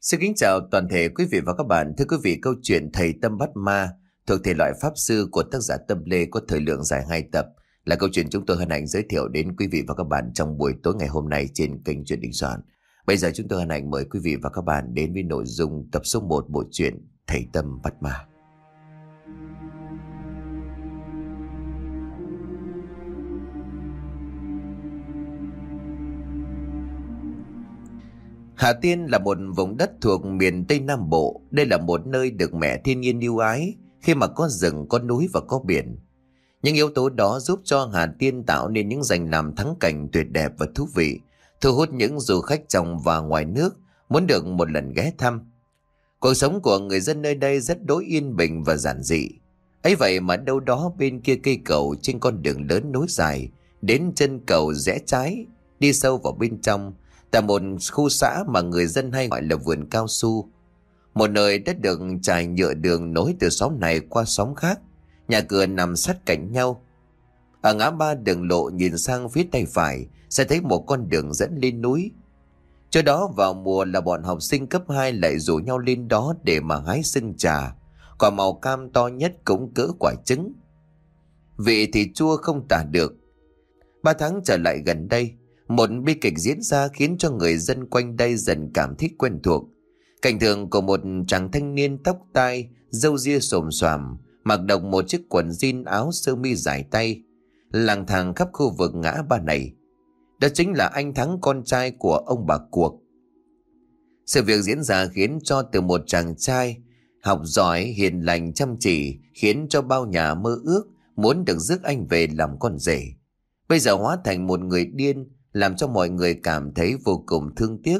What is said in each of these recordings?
Xin kính chào toàn thể quý vị và các bạn. Thưa quý vị, câu chuyện Thầy Tâm Bắt Ma thuộc thể loại pháp sư của tác giả Tâm Lê có thời lượng dài 2 tập là câu chuyện chúng tôi hân hạnh giới thiệu đến quý vị và các bạn trong buổi tối ngày hôm nay trên kênh Chuyện Đình Soạn. Bây giờ chúng tôi hân hạnh mời quý vị và các bạn đến với nội dung tập số 1 bộ truyện Thầy Tâm Bắt Ma. Hà Tiên là một vùng đất thuộc miền Tây Nam Bộ. Đây là một nơi được mẹ thiên nhiên ưu ái khi mà có rừng, có núi và có biển. Những yếu tố đó giúp cho Hà Tiên tạo nên những danh lam thắng cảnh tuyệt đẹp và thú vị, thu hút những du khách trong và ngoài nước muốn được một lần ghé thăm. Cuộc sống của người dân nơi đây rất đối yên bình và giản dị. Ấy vậy mà đâu đó bên kia cây cầu trên con đường lớn nối dài, đến chân cầu rẽ trái, đi sâu vào bên trong, tại một khu xã mà người dân hay gọi là vườn cao su. Một nơi đã được trải nhựa đường nối từ xóm này qua xóm khác, nhà cửa nằm sát cạnh nhau. Ở ngã ba đường lộ nhìn sang phía tay phải sẽ thấy một con đường dẫn lên núi. Chỗ đó vào mùa là bọn học sinh cấp 2 lại rủ nhau lên đó để mà hái sưng trà. Quả màu cam to nhất cũng cỡ quả trứng. Vị thì chua không tả được. 3 tháng trở lại gần đây, một bi kịch diễn ra khiến cho người dân quanh đây dần cảm thấy quen thuộc. Cảnh tượng của một chàng thanh niên tóc tai, râu ria xồm xoàm, mặc độc một chiếc quần jean áo sơ mi dài tay, lang thang khắp khu vực ngã ba này. Đó chính là anh Thắng, con trai của ông bà Cuộc. Sự việc diễn ra khiến cho từ một chàng trai học giỏi, hiền lành, chăm chỉ, khiến cho bao nhà mơ ước muốn được rước anh về làm con rể, bây giờ hóa thành một người điên, làm cho mọi người cảm thấy vô cùng thương tiếc.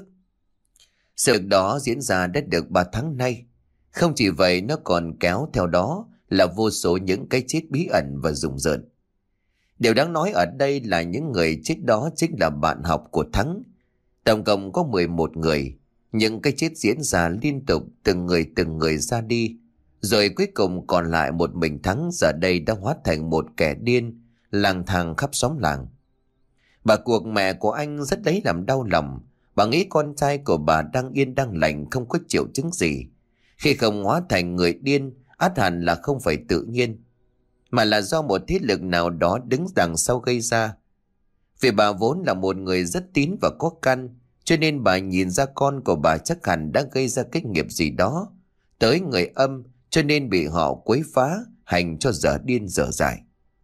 Sự việc đó diễn ra đã được 3 tháng nay. Không chỉ vậy, nó còn kéo theo đó là vô số những cái chết bí ẩn và rùng rợn. Điều đáng nói ở đây là những người chết đó chính là bạn học của Thắng. Tổng cộng có 11 người. Những cái chết diễn ra liên tục, từng người ra đi. Rồi cuối cùng còn lại một mình Thắng, giờ đây đã hóa thành một kẻ điên, lang thang khắp xóm làng. Bà Cuộc, mẹ của anh, rất lấy làm đau lòng. Bà nghĩ con trai của bà đang yên đang lành, không có triệu chứng gì. Khi không hóa thành người điên, ắt hẳn là không phải tự nhiên, mà là do một thế lực nào đó đứng đằng sau gây ra. Vì bà vốn là một người rất tín và có căn, cho nên bà nhìn ra con của bà chắc hẳn đã gây ra cái nghiệp gì đó tới người âm, cho nên bị họ quấy phá, hành cho dở điên dở dại.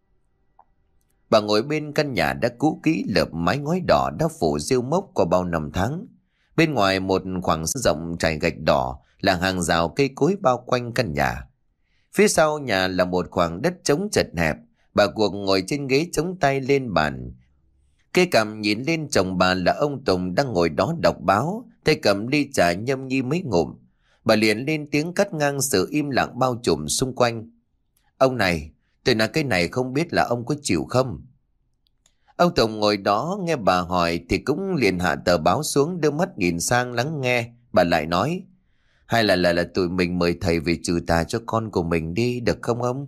Bà ngồi bên căn nhà đã cũ kỹ, lợp mái ngói đỏ đã phủ rêu mốc qua bao năm tháng. Bên ngoài một khoảng rộng trải gạch đỏ là hàng rào cây cối bao quanh căn nhà. Phía sau nhà là một khoảng đất trống chật hẹp. Bà Cuộc ngồi trên ghế chống tay lên bàn, cây cằm nhìn lên chồng bà là ông Tùng đang ngồi đó đọc báo, tay cầm ly trà nhâm nhi mấy ngụm. Bà liền lên tiếng cắt ngang sự im lặng bao trùm xung quanh. Ông này, tôi nói cái này không biết là ông có chịu không? Ông Tùng ngồi đó nghe bà hỏi thì cũng liền hạ tờ báo xuống, đưa mắt nhìn sang lắng nghe. Bà lại nói, hay là tụi mình mời thầy về trừ tà cho con của mình đi, được không ông?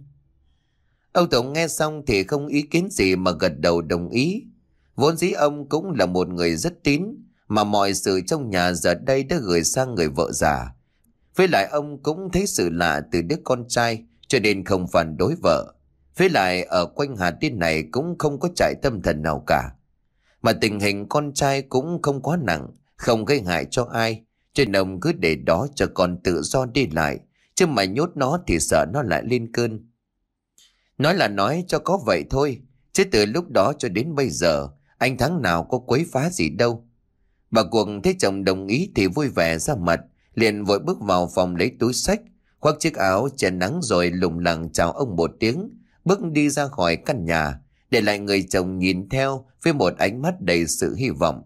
Ông Tùng nghe xong thì không ý kiến gì mà gật đầu đồng ý. Vốn dĩ ông cũng là một người rất tín, mà mọi sự trong nhà giờ đây đã gửi sang người vợ già. Với lại ông cũng thấy sự lạ từ đứa con trai, cho nên không phản đối vợ. Với lại ở quanh Hà Tiên này cũng không có trại tâm thần nào cả, mà tình hình con trai cũng không quá nặng, không gây hại cho ai, cho nên ông cứ để đó cho con tự do đi lại, chứ mà nhốt nó thì sợ nó lại lên cơn. Nói là nói cho có vậy thôi, chứ từ lúc đó cho đến bây giờ anh Thắng nào có quấy phá gì đâu. Bà Cuộc thấy chồng đồng ý thì vui vẻ ra mặt, liền vội bước vào phòng lấy túi xách, khoác chiếc áo che nắng rồi lủng lẳng chào ông một tiếng, bước đi ra khỏi căn nhà, để lại người chồng nhìn theo với một ánh mắt đầy sự hy vọng.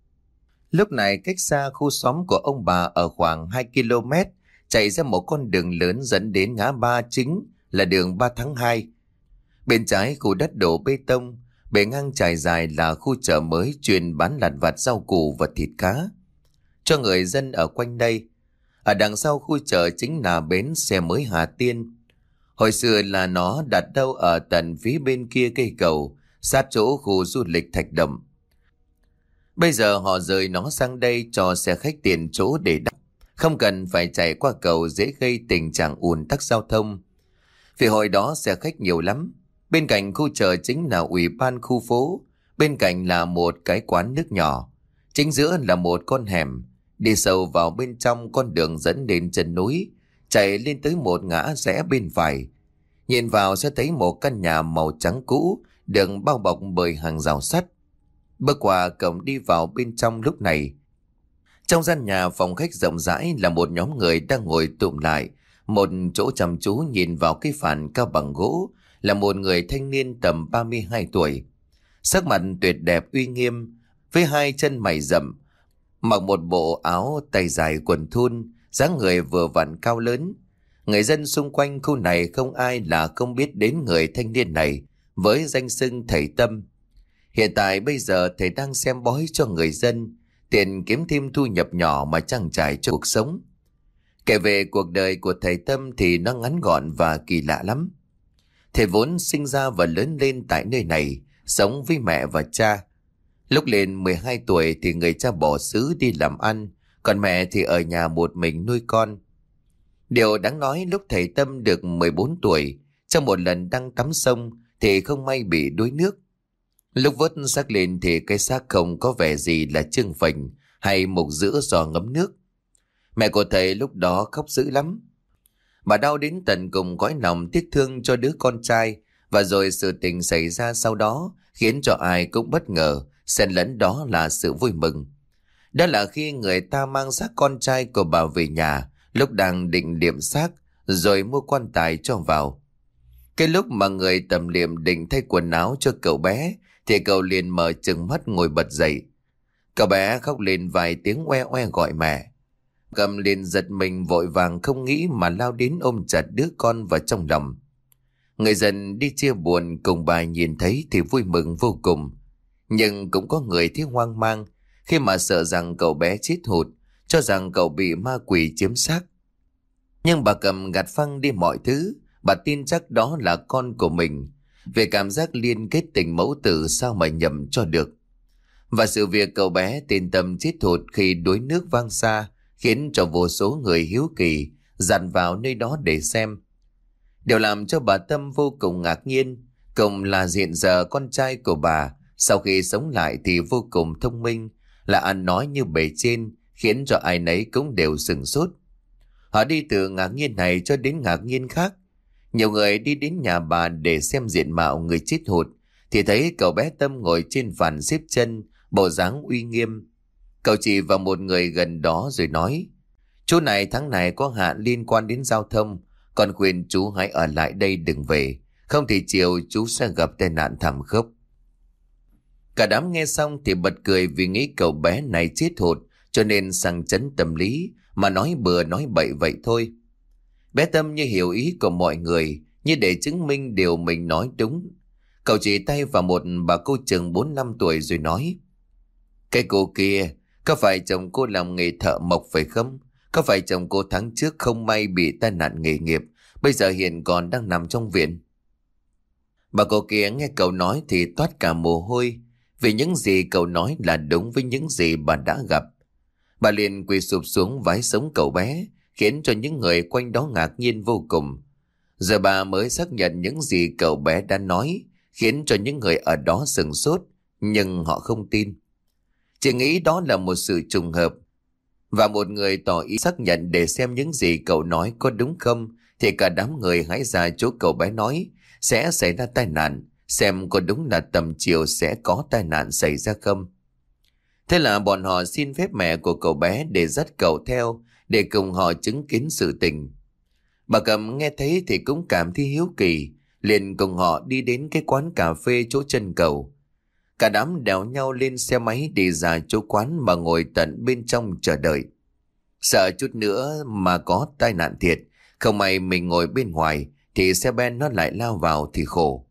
Lúc này cách xa khu xóm của ông bà ở khoảng 2 km, chạy ra một con đường lớn dẫn đến ngã ba chính là đường 3 tháng 2. Bên trái khu đất đổ bê tông, bề ngang trải dài là khu chợ mới chuyên bán lặt vặt rau củ và thịt cá cho người dân ở quanh đây. Ở đằng sau khu chợ chính là bến xe mới Hà Tiên. Hồi xưa là nó đặt đâu ở tận phía bên kia cây cầu, sát chỗ khu du lịch Thạch Đậm. Bây giờ họ rời nó sang đây cho xe khách tiền chỗ để đắp. không cần phải chạy qua cầu dễ gây tình trạng ùn tắc giao thông. Vì hồi đó xe khách nhiều lắm. Bên cạnh khu chợ chính là ủy ban khu phố, bên cạnh là một cái quán nước nhỏ, chính giữa là một con hẻm. Đi sâu vào bên trong con đường dẫn lên chân núi, chạy lên tới một ngã rẽ bên phải. Nhìn vào sẽ thấy một căn nhà màu trắng cũ, được bao bọc bởi hàng rào sắt. Bước qua cổng đi vào bên trong lúc này. Trong gian nhà phòng khách rộng rãi là một nhóm người đang ngồi tụm lại, một chỗ chăm chú nhìn vào cái phản cao bằng gỗ là một người thanh niên tầm 32 tuổi. Sắc mặt tuyệt đẹp uy nghiêm, với hai chân mày rậm, mặc một bộ áo tay dài quần thun, dáng người vừa vặn cao lớn. Người dân xung quanh khu này không ai là không biết đến người thanh niên này với danh xưng thầy Tâm. Hiện tại bây giờ thầy đang xem bói cho người dân, tiền kiếm thêm thu nhập nhỏ mà trang trải cho cuộc sống. Kể về cuộc đời của thầy Tâm thì nó ngắn gọn và kỳ lạ lắm. Thầy vốn sinh ra và lớn lên tại nơi này, sống với mẹ và cha. Lúc lên 12 tuổi thì người cha bỏ xứ đi làm ăn, còn mẹ thì ở nhà một mình nuôi con. Điều đáng nói lúc thầy Tâm được 14 tuổi, trong một lần đang tắm sông thì không may bị đuối nước. Lúc vớt xác lên thì cái xác không có vẻ gì là trương phình hay mục rữa do ngấm nước. Mẹ của thầy lúc đó khóc dữ lắm. Bà đau đến tận cùng cõi lòng tiếc thương cho đứa con trai, và rồi sự tình xảy ra sau đó khiến cho ai cũng bất ngờ, xen lẫn đó là sự vui mừng. Đó là khi người ta mang xác con trai của bà về nhà, lúc đang định liệm xác rồi mua quan tài cho vào. Cái lúc mà người tầm liệm định thay quần áo cho cậu bé thì cậu liền mở trừng mắt ngồi bật dậy. Cậu bé khóc lên vài tiếng oe oe gọi mẹ. Cầm liền giật mình vội vàng không nghĩ mà lao đến ôm chặt đứa con vào trong lòng. Người dân đi chia buồn cùng bà nhìn thấy thì vui mừng vô cùng. Nhưng cũng có người thấy hoang mang khi mà sợ rằng cậu bé chết hụt, cho rằng cậu bị ma quỷ chiếm xác. Nhưng bà Cầm gạt phăng đi mọi thứ, bà tin chắc đó là con của mình. Về cảm giác liên kết tình mẫu tử sao mà nhầm cho được. Và sự việc cậu bé tên Tâm chết hụt khi đuối nước vang xa khiến cho vô số người hiếu kỳ dàn vào nơi đó để xem. Điều làm cho bà Tâm vô cùng ngạc nhiên, cùng là hiện giờ con trai của bà sau khi sống lại thì vô cùng thông minh, là ăn nói như bề trên, khiến cho ai nấy cũng đều sửng sốt. Họ đi từ ngạc nhiên này cho đến ngạc nhiên khác. Nhiều người đi đến nhà bà để xem diện mạo người chết hụt thì thấy cậu bé Tâm ngồi trên phản xếp chân, bộ dáng uy nghiêm. Cậu chỉ vào một người gần đó rồi nói: "Chú này tháng này có hạn liên quan đến giao thông, còn khuyên chú hãy ở lại đây đừng về, không thì chiều chú sẽ gặp tai nạn thảm khốc." Cả đám nghe xong thì bật cười vì nghĩ cậu bé này chết hụt cho nên sang chấn tâm lý mà nói bừa nói bậy vậy thôi. Bé Tâm như hiểu ý của mọi người, như để chứng minh điều mình nói đúng. Cậu chỉ tay vào một bà cô chừng 4-5 tuổi rồi nói: "Cái cô kia, có phải chồng cô làm nghề thợ mộc phải không? Có phải chồng cô tháng trước không may bị tai nạn nghề nghiệp, bây giờ hiện còn đang nằm trong viện?" Bà cô kia nghe cậu nói thì toát cả mồ hôi, vì những gì cậu nói là đúng với những gì bà đã gặp. Bà liền quỳ sụp xuống vái sống cậu bé, khiến cho những người quanh đó ngạc nhiên vô cùng. Giờ bà mới xác nhận những gì cậu bé đã nói, khiến cho những người ở đó sửng sốt, nhưng họ không tin. Chỉ nghĩ đó là một sự trùng hợp. Và một người tỏ ý xác nhận để xem những gì cậu nói có đúng không, thì cả đám người hãy ra chỗ cậu bé nói sẽ xảy ra tai nạn, xem có đúng là tầm chiều sẽ có tai nạn xảy ra không. Thế là bọn họ xin phép mẹ của cậu bé để dắt cậu theo, để cùng họ chứng kiến sự tình. Bà Cầm nghe thấy thì cũng cảm thấy hiếu kỳ, liền cùng họ đi đến cái quán cà phê chỗ chân cầu. Cả đám đèo nhau lên xe máy đi ra chỗ quán mà ngồi tận bên trong chờ đợi. Sợ chút nữa mà có tai nạn thiệt, không may mình ngồi bên ngoài thì xe ben nó lại lao vào thì khổ.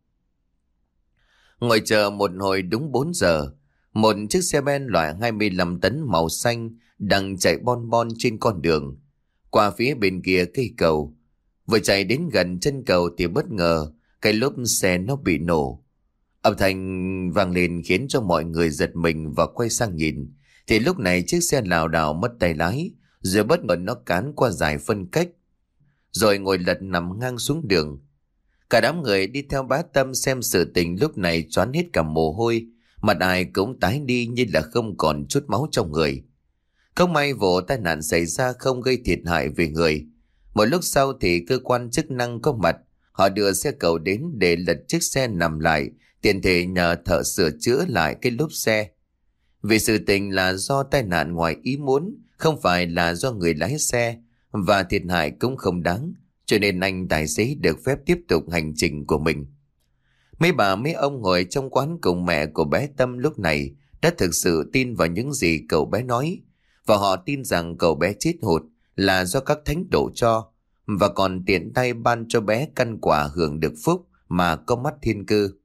Ngồi chờ một hồi đúng 4 giờ, một chiếc xe ben loại 25 tấn màu xanh đang chạy bon bon trên con đường qua phía bên kia cây cầu. Vừa chạy đến gần chân cầu thì bất ngờ cái lốp xe nó bị nổ. Âm thanh vang lên khiến cho mọi người giật mình và quay sang nhìn. Thì lúc này chiếc xe lảo đảo mất tay lái rồi bất ngờ nó cán qua dải phân cách, rồi ngồi lật nằm ngang xuống đường. Cả đám người đi theo bá Tâm xem sự tình lúc này choán hết cả mồ hôi, mặt ai cũng tái đi như là không còn chút máu trong người. Không may vụ tai nạn xảy ra không gây thiệt hại về người. Một lúc sau thì cơ quan chức năng có mặt, họ đưa xe cầu đến để lật chiếc xe nằm lại, tiện thể nhờ thợ sửa chữa lại cái lốp xe. Vì sự tình là do tai nạn ngoài ý muốn, không phải là do người lái xe, và thiệt hại cũng không đáng, cho nên anh tài xế được phép tiếp tục hành trình của mình. Mấy bà mấy ông ngồi trong quán cùng mẹ của bé Tâm lúc này đã thực sự tin vào những gì cậu bé nói, và họ tin rằng cậu bé chết hụt là do các thánh đổ cho, và còn tiện tay ban cho bé căn quả hưởng được phúc mà có mắt thiên cư.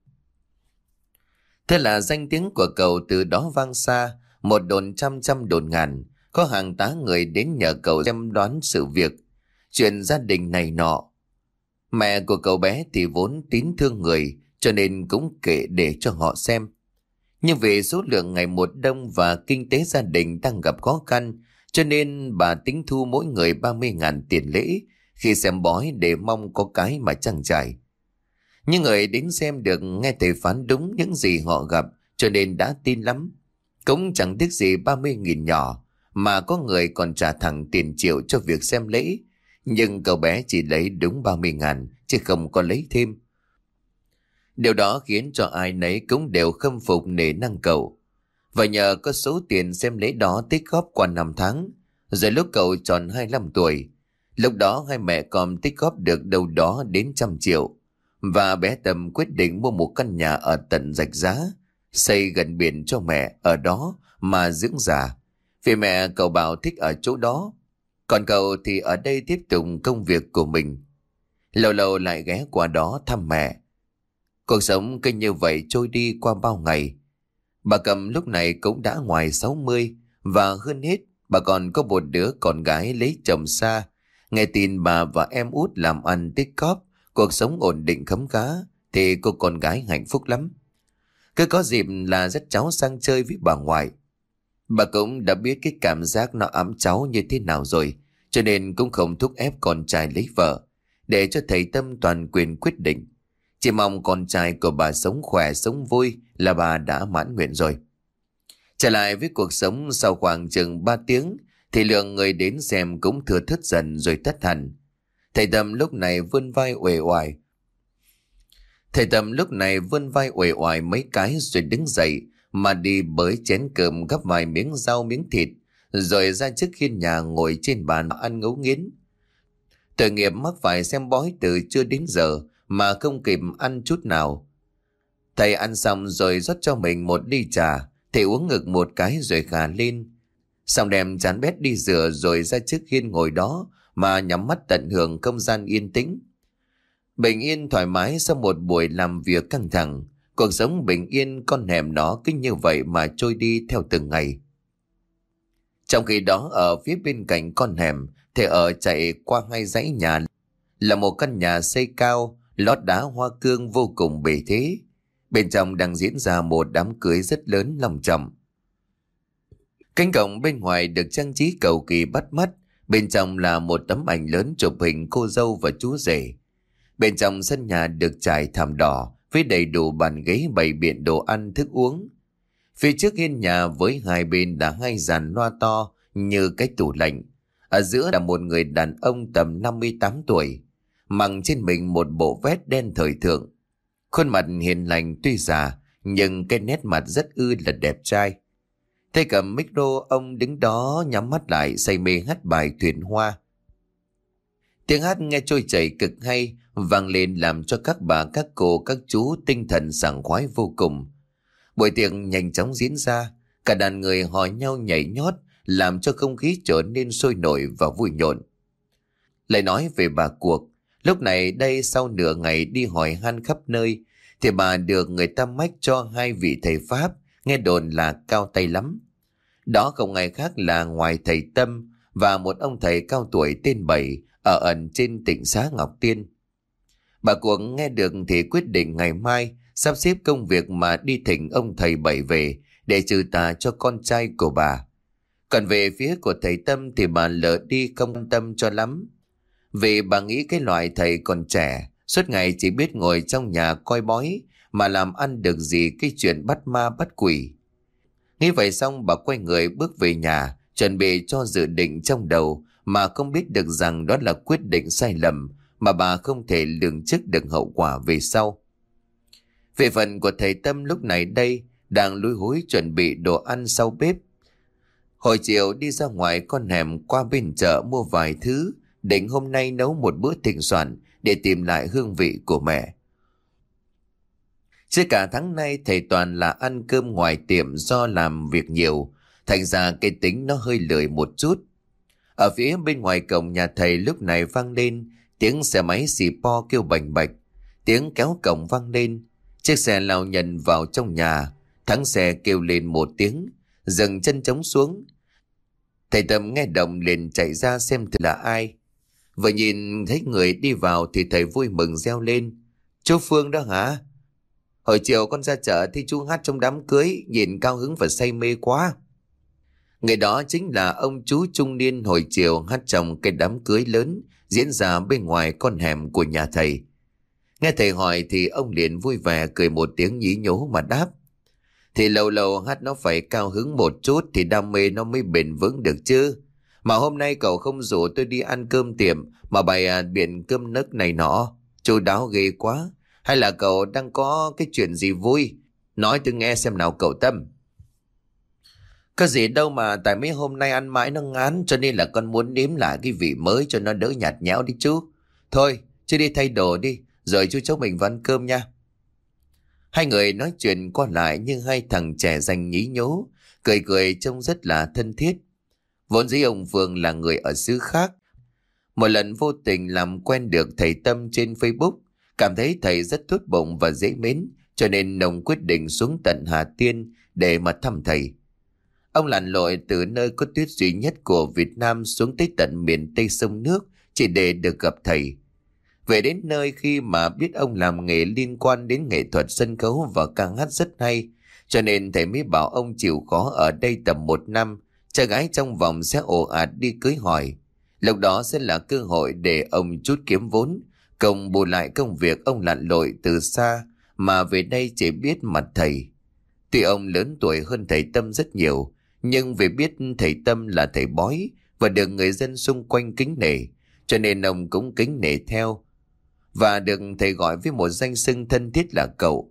Thế là danh tiếng của cậu từ đó vang xa, một đồn trăm trăm đồn ngàn, có hàng tá người đến nhờ cậu xem đoán sự việc, chuyện gia đình này nọ. Mẹ của cậu bé thì vốn tín thương người, cho nên cũng kể để cho họ xem. Nhưng vì số lượng ngày một đông và kinh tế gia đình đang gặp khó khăn, cho nên bà tính thu mỗi người 30.000 tiền lễ khi xem bói để mong có cái mà trang trải. Nhưng người đến xem được nghe thầy phán đúng những gì họ gặp, cho nên đã tin lắm. Cũng chẳng tiếc gì 30.000 nhỏ, mà có người còn trả thẳng tiền triệu cho việc xem lễ. Nhưng cậu bé chỉ lấy đúng 30.000 chứ không có lấy thêm. Điều đó khiến cho ai nấy cũng đều khâm phục nể năng cậu. Và nhờ có số tiền xem lễ đó tích góp qua 5 tháng, rồi lúc cậu tròn 25 tuổi, lúc đó hai mẹ con tích góp được đâu đó đến 100 triệu. Và bé Tâm quyết định mua một căn nhà ở tận Rạch Giá, xây gần biển cho mẹ ở đó mà dưỡng già. Vì mẹ cậu bảo thích ở chỗ đó, còn cậu thì ở đây tiếp tục công việc của mình. Lâu lâu lại ghé qua đó thăm mẹ. Cuộc sống cứ như vậy trôi đi qua bao ngày. Bà Cầm lúc này cũng đã ngoài 60, và hơn hết bà còn có một đứa con gái lấy chồng xa. Nghe tin bà và em út làm ăn tích cóp, cuộc sống ổn định khấm khá, thì cô con gái hạnh phúc lắm. Cứ có dịp là dắt cháu sang chơi với bà ngoại. Bà cũng đã biết cái cảm giác nó ẵm cháu như thế nào rồi, cho nên cũng không thúc ép con trai lấy vợ, để cho thầy Tâm toàn quyền quyết định. Chỉ mong con trai của bà sống khỏe sống vui là bà đã mãn nguyện rồi. Trở lại với cuộc sống, sau khoảng chừng 3 tiếng thì lượng người đến xem cũng thưa thớt dần rồi tắt hẳn. Thầy Tâm lúc này vươn vai uể oải mấy cái rồi đứng dậy mà đi bới chén cơm, gắp vài miếng rau miếng thịt, rồi ra trước hiên nhà ngồi trên bàn ăn ngấu nghiến. Tội nghiệp mắc phải xem bói từ trưa đến giờ mà không kịp ăn chút nào. Thầy ăn xong rồi rót cho mình một ly trà, thầy uống ngực một cái rồi khà lên. Xong đem chán bét đi rửa rồi ra trước hiên ngồi đó mà nhắm mắt tận hưởng không gian yên tĩnh. Bình yên thoải mái sau một buổi làm việc căng thẳng, cuộc sống bình yên con hẻm nó cứ như vậy mà trôi đi theo từng ngày. Trong khi đó ở phía bên cạnh con hẻm, thầy ở chạy qua hai dãy nhà là một căn nhà xây cao, lót đá hoa cương vô cùng bề thế. Bên trong đang diễn ra một đám cưới rất lớn long trọng. Cánh cổng bên ngoài được trang trí cầu kỳ bắt mắt, bên trong là một tấm ảnh lớn chụp hình cô dâu và chú rể. Bên trong sân nhà được trải thảm đỏ với đầy đủ bàn ghế bày biện đồ ăn thức uống. Phía trước hiên nhà với hai bên là hai dàn loa to như cái tủ lạnh. Ở giữa là một người đàn ông tầm 58 tuổi, mặc trên mình một bộ vest đen thời thượng. Khuôn mặt hiền lành tuy già, nhưng cái nét mặt rất là đẹp trai. Tay cầm micro, ông đứng đó nhắm mắt lại say mê hát bài Thuyền Hoa. Tiếng hát nghe trôi chảy cực hay, vang lên làm cho các bà, các cô, các chú tinh thần sảng khoái vô cùng. Buổi tiệc nhanh chóng diễn ra, cả đàn người hò nhau nhảy nhót, làm cho không khí trở nên sôi nổi và vui nhộn. Lại nói về bà cuộc, lúc này đây sau nửa ngày đi hỏi han khắp nơi, thì bà được người ta mách cho hai vị thầy Pháp, nghe đồn là cao tay lắm. Đó không ai khác là ngoài thầy Tâm và một ông thầy cao tuổi tên Bảy ở ẩn trên Tịnh Xá Ngọc Tiên. Bà cuộc nghe được thì quyết định ngày mai sắp xếp công việc mà đi thỉnh ông thầy Bảy về để trừ tà cho con trai của bà. Còn về phía của thầy Tâm thì bà lờ đi không quan tâm cho lắm. Vì bà nghĩ cái loại thầy còn trẻ, suốt ngày chỉ biết ngồi trong nhà coi bói, mà làm ăn được gì cái chuyện bắt ma bắt quỷ. Nghĩ vậy xong bà quay người bước về nhà, chuẩn bị cho dự định trong đầu, mà không biết được rằng đó là quyết định sai lầm, mà bà không thể lường trước được hậu quả về sau. Về phần của thầy Tâm lúc này đây, đang lúi húi chuẩn bị đồ ăn sau bếp. Hồi chiều đi ra ngoài con hẻm qua bên chợ mua vài thứ, định hôm nay nấu một bữa thịnh soạn để tìm lại hương vị của mẹ. Chứ cả tháng nay thầy toàn là ăn cơm ngoài tiệm do làm việc nhiều, thành ra cái tính nó hơi lười một chút. Ở phía bên ngoài cổng nhà thầy lúc này vang lên tiếng xe máy xì po kêu bành bạch, tiếng kéo cổng vang lên, chiếc xe lao nhận vào trong nhà. Thắng xe kêu lên một tiếng, dừng chân trống xuống. Thầy Tâm nghe động liền chạy ra xem thử là ai. Vừa nhìn thấy người đi vào thì thầy vui mừng reo lên: "Chú Phương đó hả? Hồi chiều con ra chợ thì chú hát trong đám cưới, nhìn cao hứng và say mê quá." Người đó chính là ông chú trung niên hồi chiều hát trong cái đám cưới lớn diễn ra bên ngoài con hẻm của nhà thầy. Nghe thầy hỏi thì ông liền vui vẻ cười một tiếng nhí nhố mà đáp: "Thì lâu lâu hát nó phải cao hứng một chút thì đam mê nó mới bền vững được chứ. Mà hôm nay cậu không rủ tôi đi ăn cơm tiệm mà bày biện cơm nấc này nọ, chu đáo ghê quá. Hay là cậu đang có cái chuyện gì vui? Nói tôi nghe xem nào cậu Tâm." "Có gì đâu mà, tại mấy hôm nay ăn mãi nó ngán, cho nên là con muốn nếm lại cái vị mới cho nó đỡ nhạt nhẽo đi chú. Thôi, chứ đi thay đồ đi, rồi chú cháu mình vào ăn cơm nha." Hai người nói chuyện qua lại như hai thằng trẻ danh nhí nhố, cười cười trông rất là thân thiết. Vốn dĩ ông Phương là người ở xứ khác. Một lần vô tình làm quen được thầy Tâm trên Facebook, cảm thấy thầy rất tốt bụng và dễ mến, cho nên ông quyết định xuống tận Hà Tiên để mà thăm thầy. Ông lặn lội từ nơi có tuyết duy nhất của Việt Nam xuống tới tận miền Tây sông nước chỉ để được gặp thầy. Về đến nơi khi mà biết ông làm nghề liên quan đến nghệ thuật sân khấu và ca hát rất hay, cho nên thầy mới bảo ông chịu khó ở đây tầm 1 năm, trai gái trong vòng sẽ ồ ạt đi cưới hỏi. Lúc đó sẽ là cơ hội để ông chút kiếm vốn, cộng bù lại công việc ông lặn lội từ xa mà về đây chỉ biết mặt thầy. Tuy ông lớn tuổi hơn thầy Tâm rất nhiều, nhưng vì biết thầy Tâm là thầy bói và được người dân xung quanh kính nể, cho nên ông cũng kính nể theo, và được thầy gọi với một danh xưng thân thiết là cậu.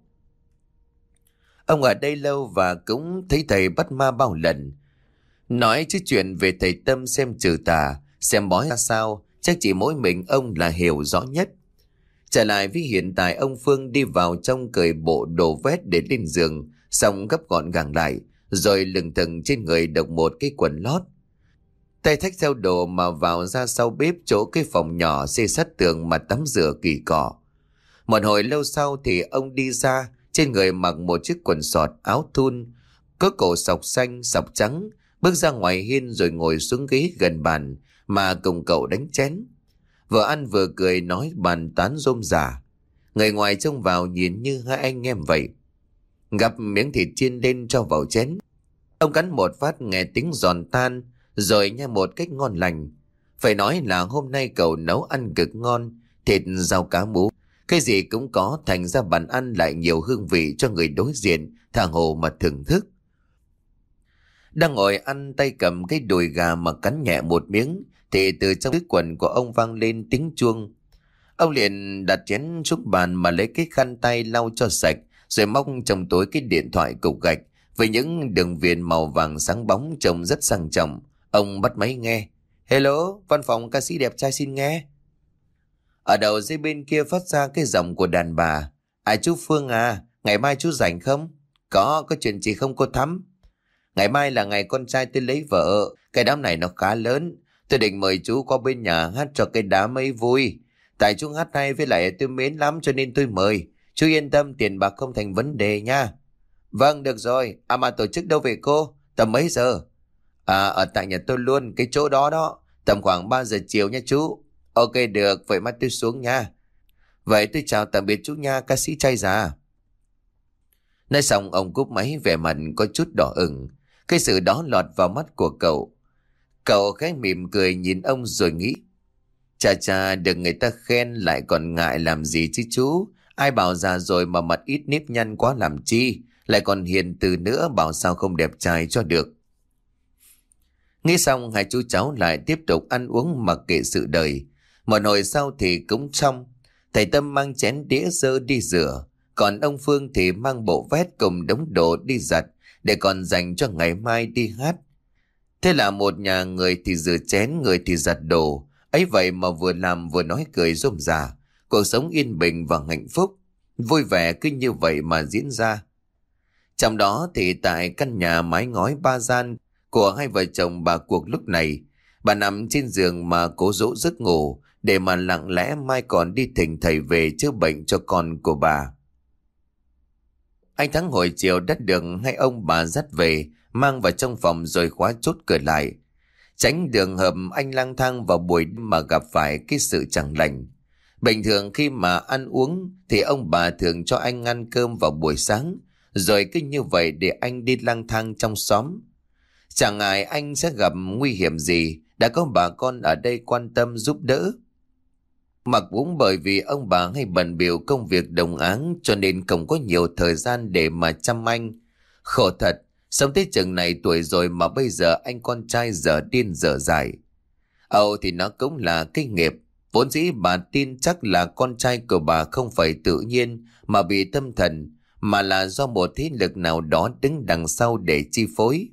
Ông ở đây lâu và cũng thấy thầy bắt ma bao lần. Nói chứ chuyện về thầy Tâm xem trừ tà, xem bói ra sao, chắc chỉ mỗi mình ông là hiểu rõ nhất. Trở lại với hiện tại, ông Phương đi vào trong cởi bộ đồ vest để lên giường, xong gấp gọn gàng lại, rồi lừng thừng trên người độc một cái quần lót. Tay thách theo đồ mà vào ra sau bếp chỗ cái phòng nhỏ xê sát tường mà tắm rửa kỳ cọ. Một hồi lâu sau thì ông đi ra, trên người mặc một chiếc quần sọt áo thun, có cổ sọc xanh sọc trắng, bước ra ngoài hiên rồi ngồi xuống ghế gần bàn mà cùng cậu đánh chén. Vừa ăn vừa cười nói bàn tán rôm rả. Người ngoài trông vào nhìn như hai anh em vậy. Gắp miếng thịt chiên lên cho vào chén. Ông cắn một phát nghe tiếng giòn tan, rồi nhai một cách ngon lành. Phải nói là hôm nay cậu nấu ăn cực ngon, thịt rau cá mú, cái gì cũng có, thành ra bàn ăn lại nhiều hương vị cho người đối diện tha hồ mà thưởng thức. Đang ngồi ăn tay cầm cái đùi gà mà cắn nhẹ một miếng, thì từ trong cái quần của ông vang lên tiếng chuông. Ông liền đặt chén xuống bàn mà lấy cái khăn tay lau cho sạch, rồi móc trong túi cái điện thoại cục gạch với những đường viền màu vàng sáng bóng trông rất sang trọng. Ông bắt máy nghe. "Hello, văn phòng ca sĩ đẹp trai xin nghe." Ở đầu dây bên kia phát ra cái giọng của đàn bà. Chú Phương à, ngày mai chú rảnh không?" Có chuyện gì không cô Thắm?" "Ngày mai là ngày con trai tôi lấy vợ, cái đám này nó khá lớn. Tôi định mời chú qua bên nhà hát cho cái đám ấy vui. Tại chú hát hay với lại tôi mến lắm cho nên tôi mời. Chú yên tâm, tiền bạc không thành vấn đề nha." "Vâng, được rồi. Mà tổ chức đâu về cô? Tầm mấy giờ?" Ở tại nhà tôi luôn, cái chỗ đó đó. Tầm khoảng 3 giờ chiều nha chú." "Ok được, vậy mai tôi xuống nha." "Vậy tôi chào tạm biệt chú nha, ca sĩ trai già." Nói xong ông cúp máy vẻ mặt có chút đỏ ửng. Cái sự đó lọt vào mắt của cậu. Cậu khẽ mỉm cười nhìn ông rồi nghĩ, chà chà, được người ta khen lại còn ngại làm gì chứ chú. Ai bảo già rồi mà mặt ít nếp nhăn quá làm chi, lại còn hiền từ nữa, bảo sao không đẹp trai cho được. Nghĩ xong, hai chú cháu lại tiếp tục ăn uống mặc kệ sự đời. Một hồi sau thì cũng xong. Thầy Tâm mang chén đĩa dơ đi rửa, còn ông Phương thì mang bộ vét cùng đống đồ đi giặt, để còn dành cho ngày mai đi hát. Thế là một nhà, người thì rửa chén, người thì giặt đồ. Ấy vậy mà vừa làm vừa nói cười rôm rả. Cuộc sống yên bình và hạnh phúc, vui vẻ cứ như vậy mà diễn ra. Trong đó thì tại căn nhà mái ngói ba gian của hai vợ chồng bà Cuộc lúc này, bà nằm trên giường mà cố dỗ giấc ngủ, để mà lặng lẽ mai còn đi thỉnh thầy về chữa bệnh cho con của bà. Anh Thắng hồi chiều đã được hai ông bà dắt về, mang vào trong phòng rồi khóa chốt cửa lại. Tránh đường hợp anh lang thang vào buổi mà gặp phải cái sự chẳng lành. Bình thường khi mà ăn uống thì ông bà thường cho anh ăn cơm vào buổi sáng, rồi cứ như vậy để anh đi lang thang trong xóm. Chẳng ngại anh sẽ gặp nguy hiểm gì, đã có bà con ở đây quan tâm giúp đỡ. Mặc cũng bởi vì ông bà hay bận bịu công việc đồng áng, cho nên không có nhiều thời gian để mà chăm anh. Khổ thật, sống tới chừng này tuổi rồi mà bây giờ anh con trai dở điên dở dại. Âu thì nó cũng là cái nghiệp. Vốn dĩ bà tin chắc là con trai của bà không phải tự nhiên mà bị tâm thần, mà là do một thế lực nào đó đứng đằng sau để chi phối.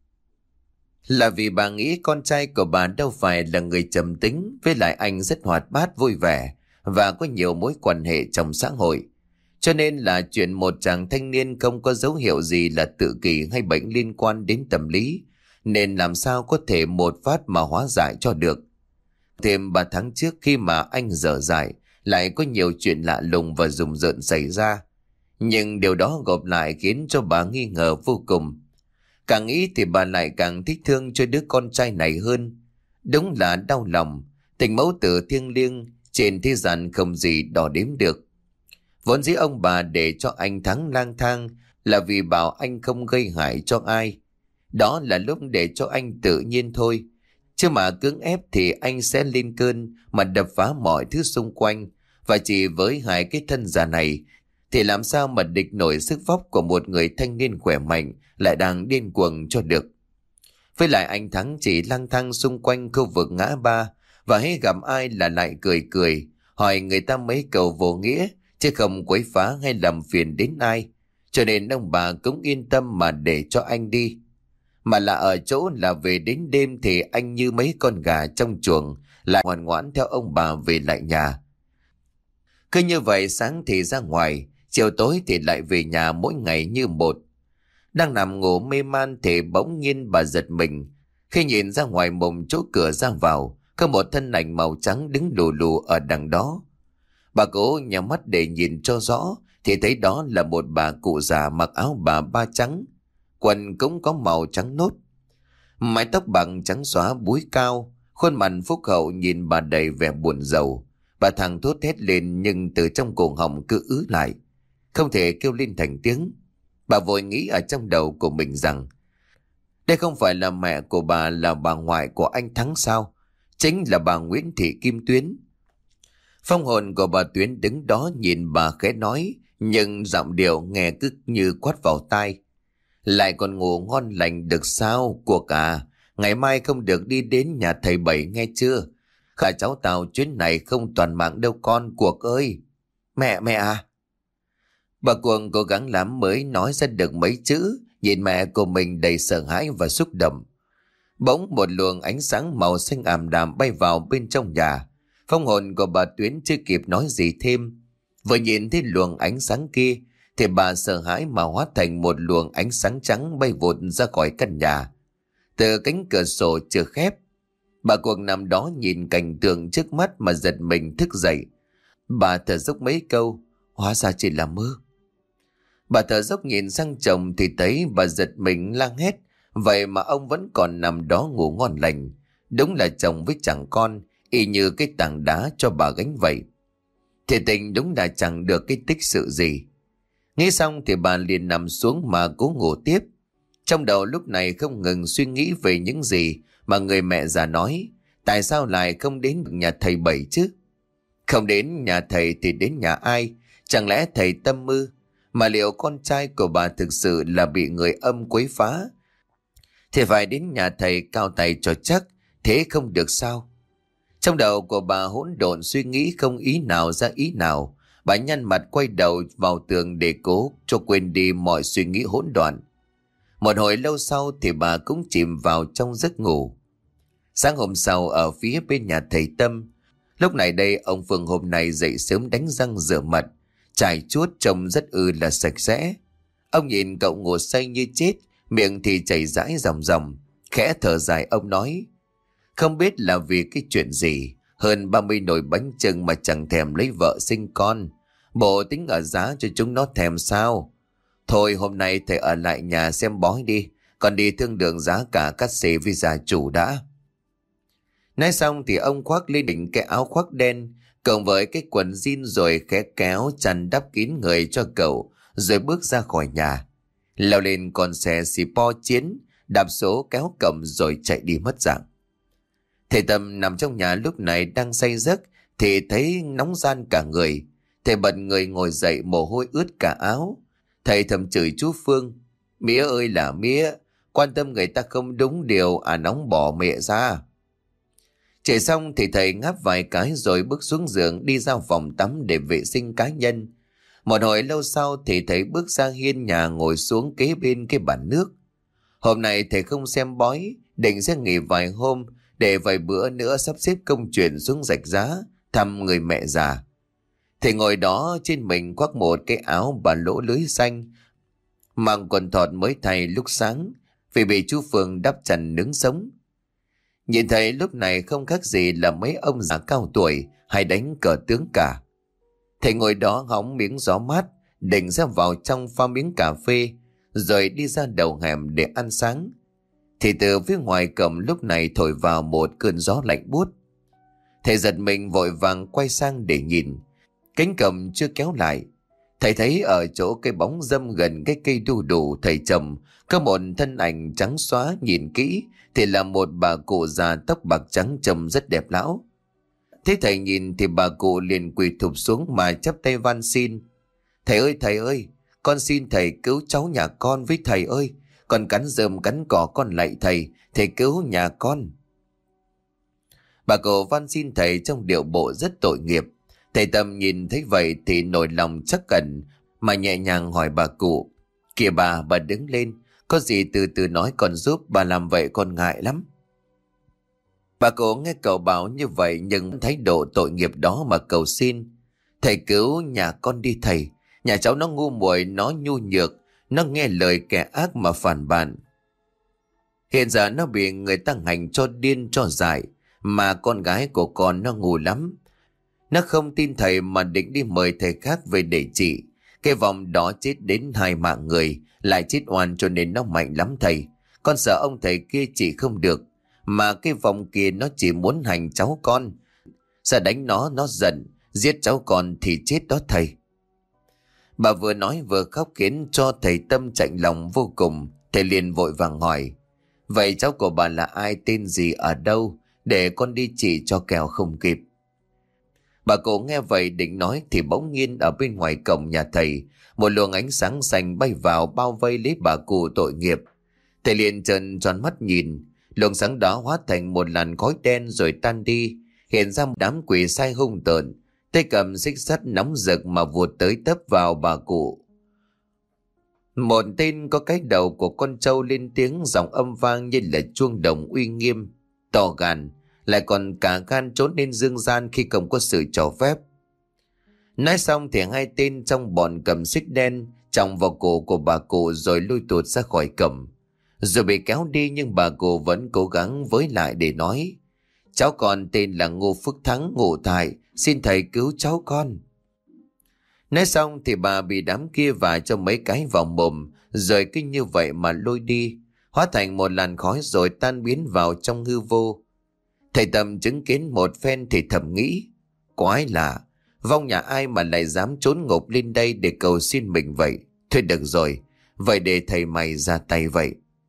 Là vì bà nghĩ con trai của bà đâu phải là người trầm tính, với lại anh rất hoạt bát vui vẻ và có nhiều mối quan hệ trong xã hội. Cho nên là chuyện một chàng thanh niên không có dấu hiệu gì là tự kỷ hay bệnh liên quan đến tâm lý, nên làm sao có thể một phát mà hóa giải cho được. Thêm 3 tháng trước khi mà anh dở dại, lại có nhiều chuyện lạ lùng và rùng rợn xảy ra. Nhưng điều đó gộp lại khiến cho bà nghi ngờ vô cùng. Càng nghĩ thì bà lại càng thích thương cho đứa con trai này hơn. Đúng là đau lòng, tình mẫu tử thiêng liêng trên thế gian không gì đo đếm được. Vốn dĩ ông bà để cho anh Thắng lang thang là vì bảo anh không gây hại cho ai. Đó là lúc để cho anh tự nhiên thôi. Chứ mà cưỡng ép thì anh sẽ lên cơn mà đập phá mọi thứ xung quanh. Và chỉ với hai cái thân già này thì làm sao mà địch nổi sức vóc của một người thanh niên khỏe mạnh lại đang điên cuồng cho được. Với lại anh Thắng chỉ lang thang xung quanh khu vực ngã ba, và hễ gặp ai là lại cười cười, hỏi người ta mấy câu vô nghĩa, chứ không quấy phá hay làm phiền đến ai. Cho nên ông bà cũng yên tâm mà để cho anh đi. Mà là ở chỗ là về đến đêm thì anh như mấy con gà trong chuồng, lại ngoan ngoãn theo ông bà về lại nhà. Cứ như vậy, sáng thì ra ngoài, chiều tối thì lại về nhà, mỗi ngày như một. Đang nằm ngủ mê man thì bỗng nhiên bà giật mình khi nhìn ra ngoài mồm chỗ cửa ra vào, có một thân ảnh màu trắng đứng lù lù ở đằng đó. Bà cố nhắm mắt để nhìn cho rõ thì thấy đó là một bà cụ già mặc áo bà ba trắng, quần cũng có màu trắng nốt, mái tóc bằng trắng xóa búi cao, khuôn mặt phúc hậu nhìn bà đầy vẻ buồn rầu. Bà thằng thốt thét lên nhưng từ trong cổ họng cứ ứ lại, không thể kêu lên thành tiếng. Bà vội nghĩ ở trong đầu của mình rằng đây không phải là mẹ của bà, là bà ngoại của anh Thắng sao? Chính là bà Nguyễn Thị Kim Tuyến. Phong hồn của bà Tuyến đứng đó nhìn bà khẽ nói, nhưng giọng điệu nghe cứ như quát vào tai. Lại còn ngủ ngon lành được sao, Cuộc à? Ngày mai không được đi đến nhà thầy Bảy nghe chưa? Khả cháu tao chuyến này không toàn mạng đâu con, Cuộc ơi. Mẹ à? Bà Cuồng cố gắng lắm mới nói ra được mấy chữ, nhìn mẹ của mình đầy sợ hãi và xúc động. Bỗng một luồng ánh sáng màu xanh ảm đạm bay vào bên trong nhà. Phong hồn của bà Tuyến chưa kịp nói gì thêm, vừa nhìn thấy luồng ánh sáng kia thì bà sợ hãi mà hóa thành một luồng ánh sáng trắng bay vụt ra khỏi căn nhà. Từ cánh cửa sổ chưa khép, bà Cuồng nằm đó nhìn cảnh tượng trước mắt mà giật mình thức dậy. Bà thở dốc mấy câu, hóa ra chỉ là mơ. Bà thở dốc nhìn sang chồng thì thấy bà giật mình lang hét, vậy mà ông vẫn còn nằm đó ngủ ngon lành. Đúng là chồng với chẳng con, y như cái tảng đá cho bà gánh vậy. Thì tình đúng là chẳng được cái tích sự gì. Nghĩ xong thì bà liền nằm xuống mà cố ngủ tiếp. Trong đầu lúc này không ngừng suy nghĩ về những gì mà người mẹ già nói. Tại sao lại không đến nhà thầy Bảy chứ? Không đến nhà thầy thì đến nhà ai? Chẳng lẽ thầy tâm mưu? Mà liệu con trai của bà thực sự là bị người âm quấy phá? Thì phải đến nhà thầy cao tay cho chắc, thế không được sao? Trong đầu của bà hỗn độn suy nghĩ không ý nào ra ý nào. Bà nhăn mặt quay đầu vào tường để cố cho quên đi mọi suy nghĩ hỗn loạn. Một hồi lâu sau thì bà cũng chìm vào trong giấc ngủ. Sáng hôm sau ở phía bên nhà thầy Tâm, lúc này đây ông Phương hôm nay dậy sớm đánh răng rửa mặt, chải chuốt trông rất là sạch sẽ. Ông nhìn cậu ngủ say như chết, miệng thì chảy rãi ròng ròng, khẽ thở dài ông nói: không biết là vì cái chuyện gì, hơn 30 nồi bánh chưng mà chẳng thèm lấy vợ sinh con. Bộ tính ở giá cho chúng nó thèm sao? Thôi hôm nay thầy ở lại nhà xem bói đi, còn đi thương lượng giá cả cắt xê với gia chủ đã. Nói xong thì ông khoác lên đỉnh cái áo khoác đen cộng với cái quần jean rồi khẽ kéo chăn đắp kín người cho cậu, rồi bước ra khỏi nhà, leo lên con xe xì po chiến, đạp số kéo cầm rồi chạy đi mất dạng. Thầy Tâm nằm trong nhà lúc này đang say giấc thì thấy nóng gian cả người. Thầy bật người ngồi dậy, mồ hôi ướt cả áo. Thầy thầm chửi chú Phương: mía ơi là mía, quan tâm người ta không đúng điều à, nóng bỏ mẹ ra. Chạy xong thì thầy ngáp vài cái rồi bước xuống giường đi ra phòng tắm để vệ sinh cá nhân. Một hồi lâu sau thì thầy bước ra hiên nhà ngồi xuống kế bên cái bàn nước. Hôm nay thầy không xem bói, định sẽ nghỉ vài hôm để vài bữa nữa sắp xếp công chuyện xuống rạch giá thăm người mẹ già. Thầy ngồi đó, trên mình khoác một cái áo bà lỗ lưới xanh, mặc quần thọt mới thay lúc sáng vì bị chú Phương đắp chăn nướng sống. Nhìn thấy lúc này không khác gì là mấy ông già cao tuổi hay đánh cờ tướng cả. Thầy ngồi đó hóng miếng gió mát, định ra vào trong pha miếng cà phê rồi đi ra đầu hẻm để ăn sáng. Thì từ phía ngoài cổng lúc này thổi vào một cơn gió lạnh buốt. Thầy giật mình vội vàng quay sang để nhìn. Cánh cổng chưa kéo lại, thầy thấy ở chỗ cây bóng râm gần cái cây đu đủ thầy trầm có một thân ảnh trắng xóa, nhìn kỹ thì là một bà cụ già tóc bạc trắng trông rất đẹp lão. Thế thầy nhìn thì bà cụ liền quỳ thụp xuống mà chắp tay van xin: thầy ơi, con xin thầy cứu cháu nhà con với thầy ơi, con cắn rơm cắn cỏ con lạy thầy cứu nhà con. Bà cụ van xin thầy trong điệu bộ rất tội nghiệp. Thầy Tâm nhìn thấy vậy thì nổi lòng chắc cẩn mà nhẹ nhàng hỏi bà cụ: kìa bà đứng lên, có gì từ từ nói con giúp, bà làm vậy con ngại lắm. Bà cụ nghe cậu bảo như vậy nhưng thái độ tội nghiệp đó mà cầu xin: thầy cứu nhà con đi thầy, nhà cháu nó ngu muội, nó nhu nhược, nó nghe lời kẻ ác mà phản bạn. Hiện giờ nó bị người ta hành cho điên cho dại, mà con gái của con nó ngu lắm. Nó không tin thầy mà định đi mời thầy khác về để trị. Cái vòng đó chết đến 2 mạng người, lại chết oan cho nên nó mạnh lắm thầy. Con sợ ông thầy kia trị không được, mà cái vòng kia nó chỉ muốn hành cháu con. Sợ đánh nó giận, giết cháu con thì chết đó thầy. Bà vừa nói vừa khóc khiến cho thầy Tâm chạnh lòng vô cùng. Thầy liền vội vàng hỏi: vậy cháu của bà là ai, tên gì, ở đâu, để con đi chỉ cho kẻo không kịp. Bà cụ nghe vậy định nói thì bỗng nhiên ở bên ngoài cổng nhà thầy, một luồng ánh sáng xanh bay vào bao vây lấy bà cụ tội nghiệp. Thầy liền trợn tròn mắt nhìn, luồng sáng đó hóa thành một làn khói đen rồi tan đi, hiện ra một đám quỷ sai hung tợn, tay cầm xích sắt nóng rực mà vụt tới tấp vào bà cụ. Một tên có cái đầu của con trâu lên tiếng giọng âm vang như là chuông đồng uy nghiêm, to gan, lại còn cả gan trốn lên dương gian khi không có sự cho phép. Nói xong thì 2 tên trong bọn cầm xích đen chòng vào cổ của bà cụ rồi lôi tuột ra khỏi cổng. Rồi bị kéo đi nhưng bà cụ vẫn cố gắng với lại để nói: cháu con tên là Ngô Phước Thắng, ngụ tại, xin thầy cứu cháu con. Nói xong thì bà bị đám kia vả cho mấy cái vào mồm, rồi cứ như vậy mà lôi đi, hóa thành một làn khói rồi tan biến vào trong hư vô. Thầy Tâm chứng kiến một phen thì thầm nghĩ: quái lạ, vong nhà ai mà lại dám trốn ngục lên đây để cầu xin mình vậy. Thôi được rồi, vậy để thầy mày ra tay vậy.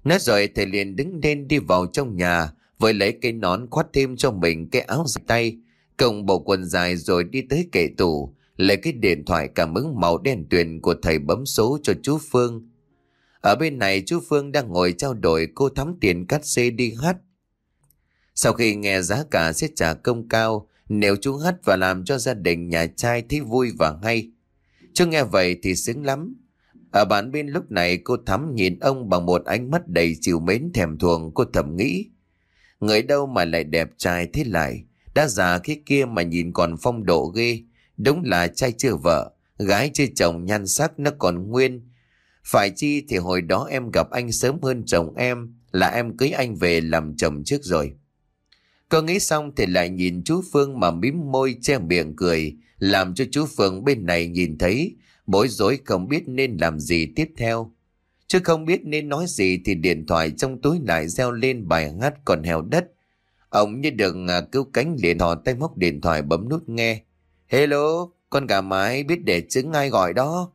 Nói rồi thầy liền đứng lên đi vào trong nhà, với lấy cái nón khoác thêm cho mình cái áo dài tay, cộng bộ quần dài rồi đi tới kệ tủ, lấy cái điện thoại cảm ứng màu đen tuyền của thầy bấm số cho chú Phương. Ở bên này chú Phương đang ngồi trao đổi cô Thắm tiền cát xê đi hát. Sau khi nghe giá cả sẽ trả công cao nếu chú hát và làm cho gia đình nhà trai thấy vui và hay. Chú nghe vậy thì sướng lắm. Ở bàn bên lúc này cô Thắm nhìn ông bằng một ánh mắt đầy trìu mến thèm thuồng. Cô thầm nghĩ, người đâu mà lại đẹp trai thế lại, đã già thế kia mà nhìn còn phong độ ghê. Đúng là trai chưa vợ, gái chưa chồng, nhan sắc nó còn nguyên. Phải chi thì hồi đó em gặp anh sớm hơn chồng em, là em cưới anh về làm chồng trước rồi. Cô nghĩ xong thì lại nhìn chú Phương mà mím môi che miệng cười, làm cho chú Phương bên này nhìn thấy bối rối không biết nên làm gì tiếp theo. Chứ không biết nên nói gì thì điện thoại trong túi lại reo lên bài hát Còn Heo Đất. Ông như được cứu cánh liền thò tay móc điện thoại bấm nút nghe. Hello, con gà mái biết để trứng ai gọi đó?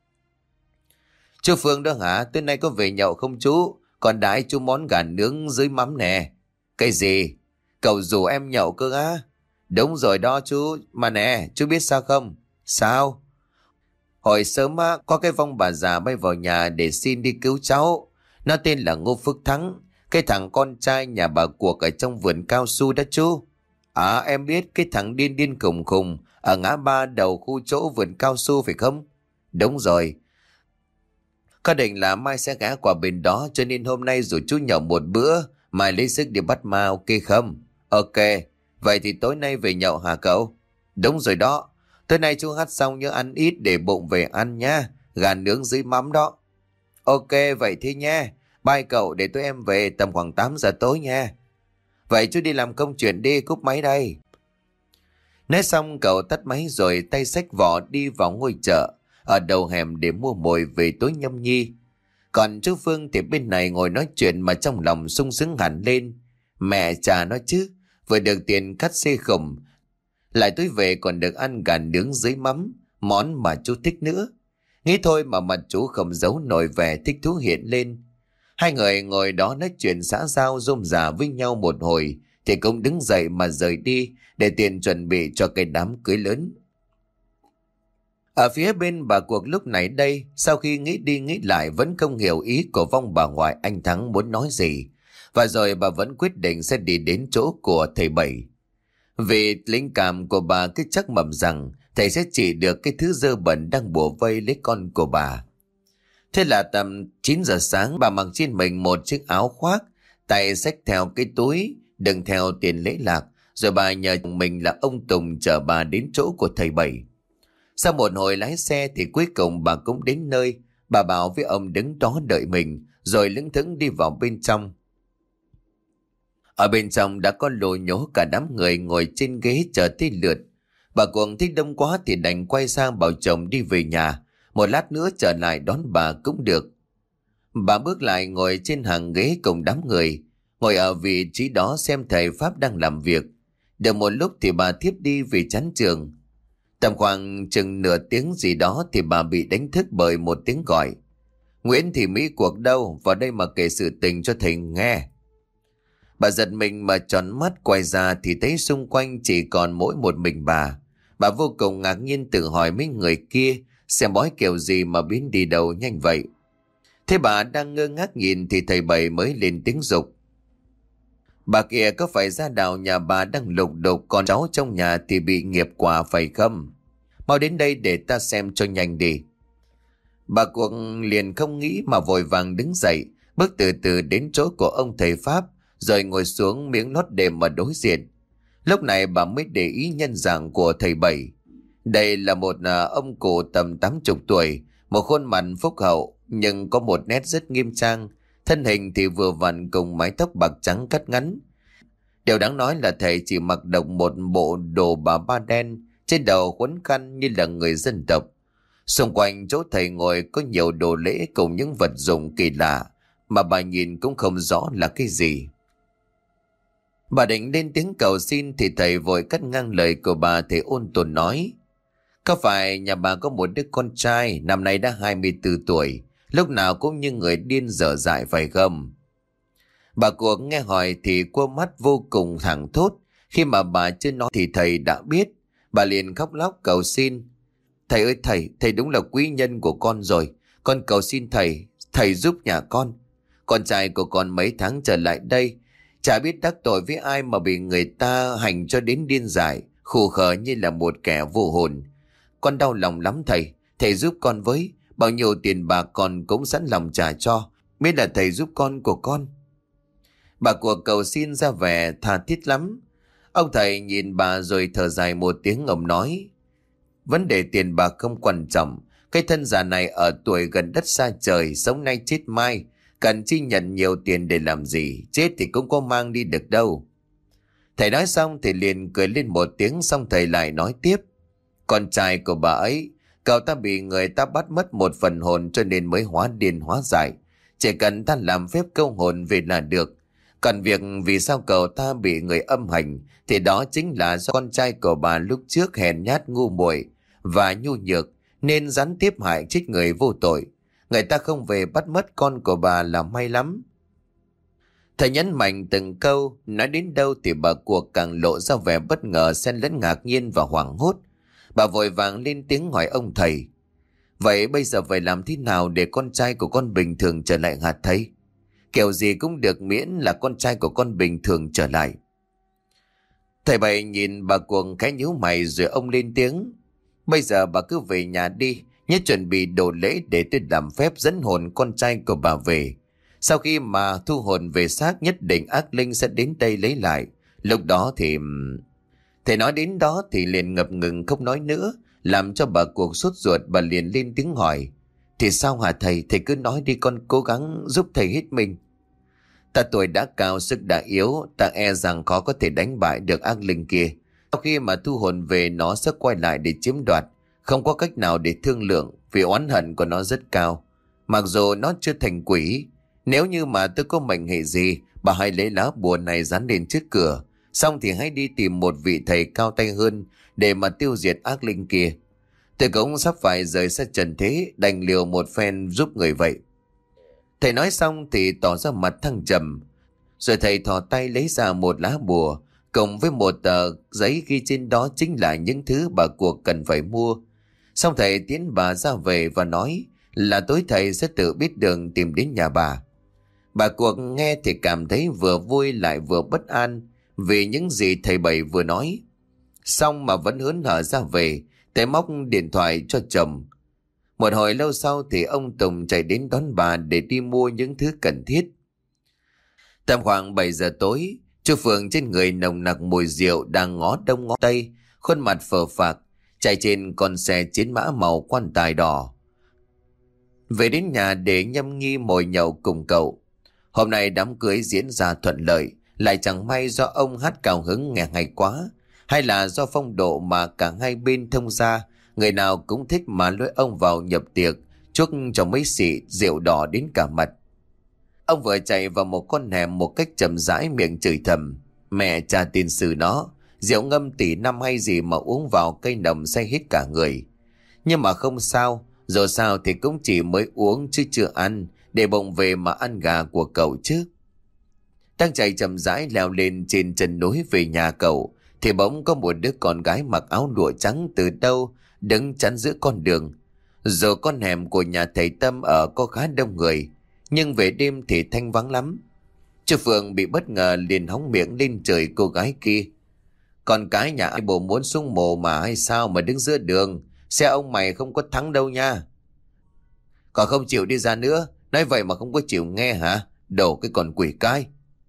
Chú Phương đó hả? Tối nay có về nhậu không chú? Còn đãi chú món gà nướng dưới mắm nè. Cái gì? Cậu rủ em nhậu cơ á? Đúng rồi đó chú. Mà nè, chú biết sao không? Sao? Hồi sớm á, có cái vong bà già bay vào nhà để xin đi cứu cháu. Nó tên là Ngô Phước Thắng, cái thằng con trai nhà bà Cuộc ở trong vườn cao su đó chú. À, em biết cái thằng điên điên khùng khùng ở ngã ba đầu khu chỗ vườn cao su phải không? Đúng rồi. Có định là mai sẽ ghé qua bên đó, cho nên hôm nay rủ chú nhậu một bữa, mai lấy sức đi bắt ma, ok không? Ok, vậy thì tối nay về nhậu hả cậu? Đúng rồi đó. Tối nay chú hát xong nhớ ăn ít để bụng về ăn nha. Gà nướng dưới mắm đó. Ok vậy thế nha. Bye cậu, để tụi em về tầm khoảng 8 giờ tối nha. Vậy chú đi làm công chuyện đi, cúp máy đây. Nói xong cậu tắt máy rồi tay xách vỏ đi vào ngôi chợ ở đầu hẻm để mua mồi về tối nhâm nhi. Còn chú Phương thì bên này ngồi nói chuyện mà trong lòng sung sướng hẳn lên. Mẹ cha nó chứ, vừa được tiền cắt xê khủng, lại tối về còn được ăn gà nướng dưới mắm, món mà chú thích nữa. Nghĩ thôi mà mặt chú không giấu nổi vẻ thích thú hiện lên. Hai người ngồi đó nói chuyện xã giao rôm rả với nhau một hồi thì cũng đứng dậy mà rời đi để tiền chuẩn bị cho cái đám cưới lớn. Ở phía bên bà Cuộc lúc này đây, sau khi nghĩ đi nghĩ lại vẫn không hiểu ý của vong bà ngoại anh Thắng muốn nói gì. Và rồi bà vẫn quyết định sẽ đi đến chỗ của thầy Bảy. Vì linh cảm của bà cứ chắc mẩm rằng thầy sẽ chỉ được cái thứ dơ bẩn đang bủa vây lấy con của bà. Thế là tầm 9 giờ sáng bà mặc trên mình một chiếc áo khoác, tay xách theo cái túi, đựng theo tiền lễ lạc, rồi bà nhờ mình là ông Tùng chở bà đến chỗ của thầy Bảy. Sau một hồi lái xe thì cuối cùng bà cũng đến nơi. Bà bảo với ông đứng đó đợi mình, rồi lững thững đi vào bên trong. Ở bên trong đã có lồ nhố cả đám người ngồi trên ghế chờ tới lượt. Bà Cuồng thích đông quá thì đành quay sang bảo chồng đi về nhà, một lát nữa trở lại đón bà cũng được. Bà bước lại ngồi trên hàng ghế cùng đám người, ngồi ở vị trí đó xem thầy Pháp đang làm việc. Được một lúc thì bà thiếp đi vì chán chường. Tầm khoảng chừng nửa tiếng gì đó thì bà bị đánh thức bởi một tiếng gọi. Nguyễn Thị Mỹ Cuộc đâu, vào đây mà kể sự tình cho thầy nghe. Bà giật mình mà tròn mắt quay ra thì thấy xung quanh chỉ còn mỗi một mình bà. Bà vô cùng ngạc nhiên tự hỏi mấy người kia xem bói kiểu gì mà biến đi đâu nhanh vậy. Thế bà đang ngơ ngác nhìn thì thầy Bảy mới lên tiếng giục. Bà kia có phải ra đào nhà bà đang lục đục con cháu trong nhà thì bị nghiệp quả phải không? Mau đến đây để ta xem cho nhanh đi. Bà Cuộc liền không nghĩ mà vội vàng đứng dậy, bước từ từ đến chỗ của ông thầy Pháp, rồi ngồi xuống miếng lót đệm mà đối diện. Lúc này bà mới để ý nhân dạng của thầy Bảy. Đây là một ông cụ tầm 80 tuổi, một khuôn mặt phúc hậu nhưng có một nét rất nghiêm trang, thân hình thì vừa vặn cùng mái tóc bạc trắng cắt ngắn. Điều đáng nói là thầy chỉ mặc độc một bộ đồ bà ba đen, trên đầu quấn khăn như là người dân tộc. Xung quanh chỗ thầy ngồi có nhiều đồ lễ cùng những vật dụng kỳ lạ mà bà nhìn cũng không rõ là cái gì. Bà định lên tiếng cầu xin thì thầy vội cắt ngang lời của bà. Thầy ôn tồn nói: có phải nhà bà có một đứa con trai năm nay đã 24 tuổi, lúc nào cũng như người điên dở dại phải không? Bà cuộc nghe hỏi thì cua mắt vô cùng thẳng thốt. Khi mà bà chưa nói thì thầy đã biết. Bà liền khóc lóc cầu xin. Thầy ơi thầy đúng là quý nhân của con rồi. Con cầu xin thầy giúp nhà con. Con trai của con mấy tháng trở lại đây, chả biết đắc tội với ai mà bị người ta hành cho đến điên dại, khù khờ như là một kẻ vô hồn. Con đau lòng lắm thầy giúp con với, bao nhiêu tiền bạc con cũng sẵn lòng trả cho, miễn là thầy giúp con của con. Bà của cầu xin ra vẻ tha thiết lắm. Ông thầy nhìn bà rồi thở dài một tiếng, ông nói: vấn đề tiền bạc không quan trọng. Cái thân già này ở tuổi gần đất xa trời, sống nay chết mai, cần chi nhận nhiều tiền để làm gì, chết thì cũng có mang đi được đâu. Thầy nói xong thì liền cười lên một tiếng, xong thầy lại nói tiếp: con trai của bà ấy, cậu ta bị người ta bắt mất một phần hồn cho nên mới hóa điên hóa dại. Chỉ cần ta làm phép câu hồn về là được. Còn việc vì sao cậu ta bị người âm hành thì đó chính là do con trai của bà lúc trước hèn nhát ngu muội và nhu nhược nên gián tiếp hại chết người vô tội. Người ta không về bắt mất con của bà là may lắm. Thầy nhấn mạnh từng câu, nói đến đâu thì bà cuộc càng lộ ra vẻ bất ngờ xen lẫn ngạc nhiên và hoảng hốt. Bà vội vàng lên tiếng hỏi ông thầy: vậy bây giờ phải làm thế nào để con trai của con bình thường trở lại hả thầy? Kiểu gì cũng được miễn là con trai của con bình thường trở lại. Thầy Bảy nhìn bà cuồng cái nhíu mày rồi ông lên tiếng: bây giờ bà cứ về nhà đi, nhớ chuẩn bị đồ lễ để tôi làm phép dẫn hồn con trai của bà về. Sau khi mà thu hồn về xác, nhất định ác linh sẽ đến đây lấy lại. Lúc đó thì... Thầy nói đến đó thì liền ngập ngừng không nói nữa, làm cho bà cuộc sốt ruột. Bà liền lên tiếng hỏi: thì sao hả thầy? Thầy cứ nói đi, con cố gắng giúp thầy hết mình. Ta tuổi đã cao, sức đã yếu, ta e rằng khó có thể đánh bại được ác linh kia. Sau khi mà thu hồn về, nó sẽ quay lại để chiếm đoạt. Không có cách nào để thương lượng, vì oán hận của nó rất cao. Mặc dù nó chưa thành quỷ, nếu như mà tôi có mệnh hệ gì, bà hãy lấy lá bùa này dán lên trước cửa. Xong thì hãy đi tìm một vị thầy cao tay hơn để mà tiêu diệt ác linh kia. Tôi cũng sắp phải rời xa trần thế, đành liều một phen giúp người vậy. Thầy nói xong thì tỏ ra mặt thăng trầm. Rồi thầy thò tay lấy ra một lá bùa, cộng với một tờ giấy ghi trên đó chính là những thứ bà cuộc cần phải mua. Xong thầy tiến bà ra về và nói là tối thầy sẽ tự biết đường tìm đến nhà bà. Bà cuộc nghe thì cảm thấy vừa vui lại vừa bất an vì những gì thầy Bảy vừa nói. Xong mà vẫn hớn hở ra về, thầy móc điện thoại cho chồng. Một hồi lâu sau thì ông Tùng chạy đến đón bà để đi mua những thứ cần thiết. Tầm khoảng 7 giờ tối, chú Phượng trên người nồng nặc mùi rượu đang ngó đông ngó tây, khuôn mặt phờ phạc, chạy trên con xe chiến mã màu quan tài đỏ. Về đến nhà để nhâm nhi mồi nhậu cùng cậu. Hôm nay đám cưới diễn ra thuận lợi, lại chẳng may do ông hát cao hứng nghe hay quá, hay là do phong độ mà cả hai bên thông ra, người nào cũng thích mà lôi ông vào nhập tiệc, chuốc cho mấy xị rượu đỏ đến cả mặt. Ông vừa chạy vào một con hẻm một cách chậm rãi, miệng chửi thầm: mẹ cha tiền sử nó, rượu ngâm tỷ năm hay gì mà uống vào cây nồng say hết cả người. Nhưng mà không sao, dù sao thì cũng chỉ mới uống chứ chưa ăn, để bụng về mà ăn gà của cậu chứ. Đang chạy chậm rãi leo lên trên chân núi về nhà cậu thì bỗng có một đứa con gái mặc áo lụa trắng từ đâu đứng chắn giữa con đường. Dù con hẻm của nhà thầy Tâm ở có khá đông người, nhưng về đêm thì thanh vắng lắm. Chú Phượng bị bất ngờ liền hóng miệng lên chửi cô gái kia: con cái nhà ai bộ muốn xuống mồ mà hay sao mà đứng giữa đường, xe ông mày không có thắng đâu nha. Còn không chịu đi ra nữa, nói vậy mà không có chịu nghe hả? Đồ cái con quỷ cái.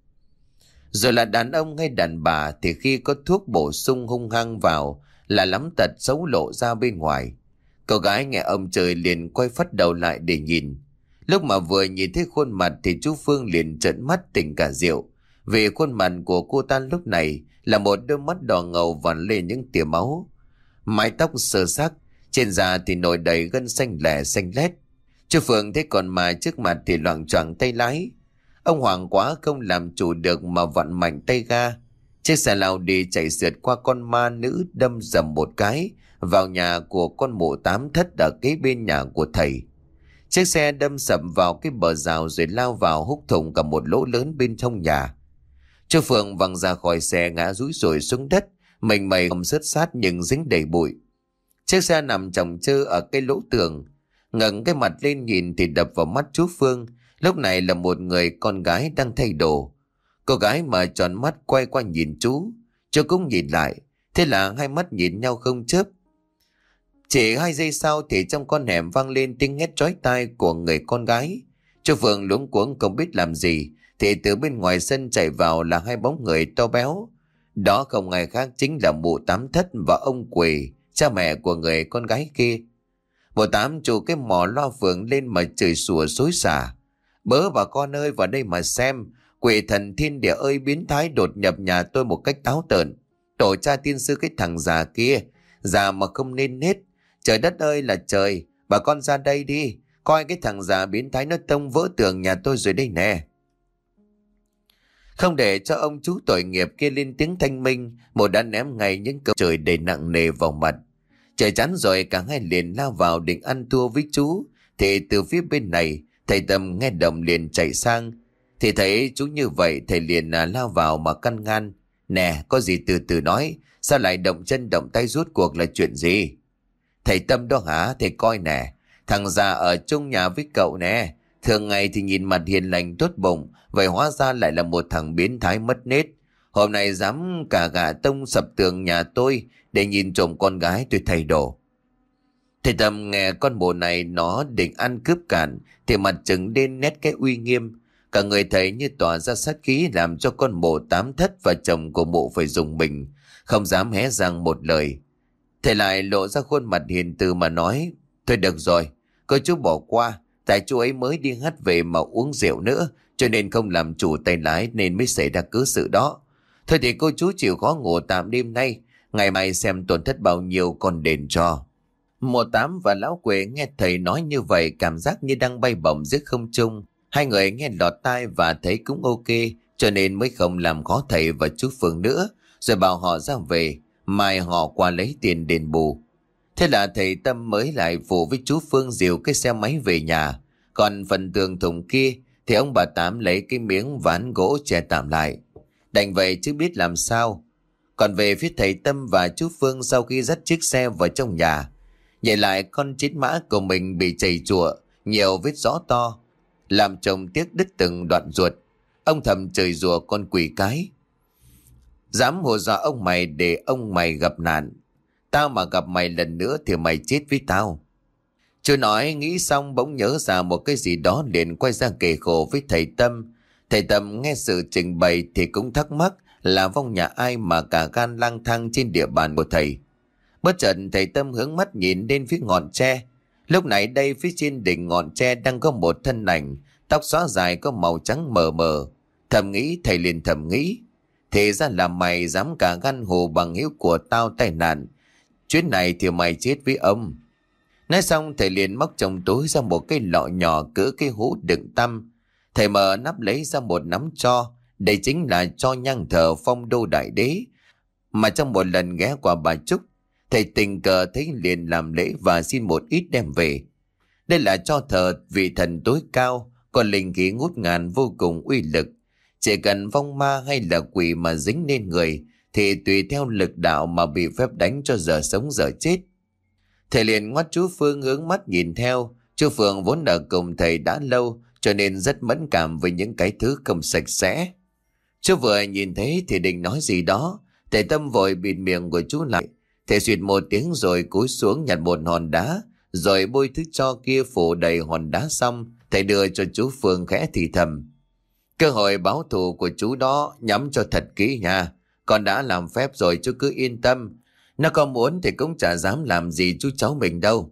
Rồi là đàn ông hay đàn bà thì khi có thuốc bổ sung hung hăng vào là lắm tật xấu lộ ra bên ngoài. Cô gái nghe ông trời liền quay phắt đầu lại để nhìn. Lúc mà vừa nhìn thấy khuôn mặt thì chú Phương liền trợn mắt tỉnh cả rượu, vì khuôn mặt của cô ta lúc này là một đôi mắt đỏ ngầu vằn lên những tia máu, mái tóc sơ xác, trên da thì nổi đầy gân xanh lẻ xanh lét. Chú Phương thấy con ma trước mặt thì loạng choạng tay lái. Ông hoảng quá không làm chủ được mà vặn mạnh tay ga. Chiếc xe lao đi chạy sượt qua con ma nữ, đâm dầm một cái vào nhà của con mụ tám thất ở kế bên nhà của thầy. Chiếc xe đâm sập vào cái bờ rào rồi lao vào húc thủng cả một lỗ lớn bên trong nhà. Chú Phương văng ra khỏi xe ngã rúi rủi xuống đất, mình mày không sứt sát nhưng dính đầy bụi. Chiếc xe nằm chồng chơ ở cái lỗ tường, ngẩng cái mặt lên nhìn thì đập vào mắt chú Phương. Lúc này là một người con gái đang thay đồ. Cô gái mở tròn mắt quay qua nhìn chú cũng nhìn lại. Thế là hai mắt nhìn nhau không chớp. Chỉ 2 giây sau thì trong con hẻm vang lên tiếng hét chói tai của người con gái. Chú Phương luống cuống không biết làm gì thì từ bên ngoài sân chạy vào là 2 bóng người to béo. Đó không ai khác chính là mụ Tám Thất và ông Quỳ, cha mẹ của người con gái kia. Mụ Tám chụp cái mỏ loa phường lên mà chửi sủa xối xả. Bớ bà con ơi, vào đây mà xem, quỷ thần thiên địa ơi, biến thái đột nhập nhà tôi một cách táo tợn. Tổ cha tiên sư cái thằng già kia, già mà không nên nết. Trời đất ơi là trời, bà con ra đây đi, coi cái thằng già biến thái nó tông vỡ tường nhà tôi rồi đây nè. Không để cho ông chú tội nghiệp kia lên tiếng thanh minh, một đã ném ngay những câu trời đầy nặng nề vào mặt. Trời chán rồi cả hai liền lao vào định ăn thua với chú, thì từ phía bên này thầy Tâm nghe động liền chạy sang. Thì thấy chú như vậy, thầy liền lao vào mà căn ngăn. Nè, có gì từ từ nói, sao lại động chân động tay, rút cuộc là chuyện gì? Thầy Tâm đó hả? Thầy coi nè, thằng già ở chung nhà với cậu nè, thường ngày thì nhìn mặt hiền lành tốt bụng, vậy hóa ra lại là một thằng biến thái mất nết. Hôm nay dám cả gà tông sập tường nhà tôi để nhìn trộm con gái tôi thay đồ. Thầy Tâm nghe con bồ này nó định ăn cướp cản thì mặt trừng lên nét cái uy nghiêm. Cả người thầy như tỏa ra sát khí, làm cho con bồ Tám Thất và chồng của mụ phải rùng mình, không dám hé răng một lời. Thầy lại lộ ra khuôn mặt hiền từ mà nói: Thôi được rồi, cô chú bỏ qua, tại chú ấy mới đi hát về mà uống rượu nữa, cho nên không làm chủ tay lái nên mới xảy ra cứ sự đó. Thôi thì cô chú chịu khó ngủ tạm đêm nay, ngày mai xem tổn thất bao nhiêu còn đền cho. Mùa Tám và Lão Quế nghe thầy nói như vậy cảm giác như đang bay bổng giữa không trung. Hai người nghe lọt tai và thấy cũng ok, cho nên mới không làm khó thầy và chú Phương nữa, rồi bảo họ ra về, mai họ qua lấy tiền đền bù. Thế là thầy Tâm mới lại phụ với chú Phương dìu cái xe máy về nhà. Còn phần tường thùng kia thì ông bà Tám lấy cái miếng ván gỗ che tạm lại. Đành vậy chứ biết làm sao. Còn về phía thầy Tâm và chú Phương, sau khi dắt chiếc xe vào trong nhà, nhìn lại con chiến mã của mình bị chảy chùa, nhiều vết rõ to, làm chồng tiếc đứt từng đoạn ruột. Ông thầm chửi rủa con quỷ cái: Dám hù dọa ông mày để ông mày gặp nạn, tao mà gặp mày lần nữa thì mày chết với tao. Chưa nói nghĩ xong bỗng nhớ ra một cái gì đó, liền quay ra kể khổ với thầy Tâm. Thầy Tâm nghe sự trình bày thì cũng thắc mắc là vong nhà ai mà cả gan lang thang trên địa bàn của thầy. Bất chợt thầy Tâm hướng mắt nhìn lên phía ngọn tre. Lúc này đây phía trên đỉnh ngọn tre đang có một thân ảnh, tóc xõa dài có màu trắng mờ mờ. Thầy liền thầm nghĩ: Thế ra là mày dám cả gan hù bằng hữu của tao tai nạn, chuyến này thì mày chết với ông. Nói xong thầy liền móc trong túi ra một cái lọ nhỏ cỡ cái hũ đựng tăm. Thầy mở nắp lấy ra một nắm tro, đây chính là tro nhang thờ Phong Đô Đại Đế mà trong một lần ghé qua bà Trúc, thầy tình cờ thấy liền làm lễ và xin một ít đem về. Đây là tro thờ vị thần tối cao, có linh khí ngút ngàn vô cùng uy lực. Chỉ cần vong ma hay là quỷ mà dính lên người thì tùy theo lực đạo mà bị phép đánh cho giờ sống giờ chết. Thầy liền ngoắt chú Phương hướng mắt nhìn theo. Chú Phương vốn ở cùng thầy đã lâu cho nên rất mẫn cảm với những cái thứ không sạch sẽ. Chú vừa nhìn thấy thì định nói gì đó, thầy Tâm vội bịt miệng của chú lại. Thầy xuyệt một tiếng rồi cúi xuống nhặt một hòn đá, rồi bôi thứ tro kia phủ đầy hòn đá xong, thầy đưa cho chú Phương khẽ thì thầm: Cơ hội báo thù của chú đó nhắm cho thật kỹ nha. Con đã làm phép rồi chú cứ yên tâm. Nó có muốn thì cũng chả dám làm gì chú cháu mình đâu.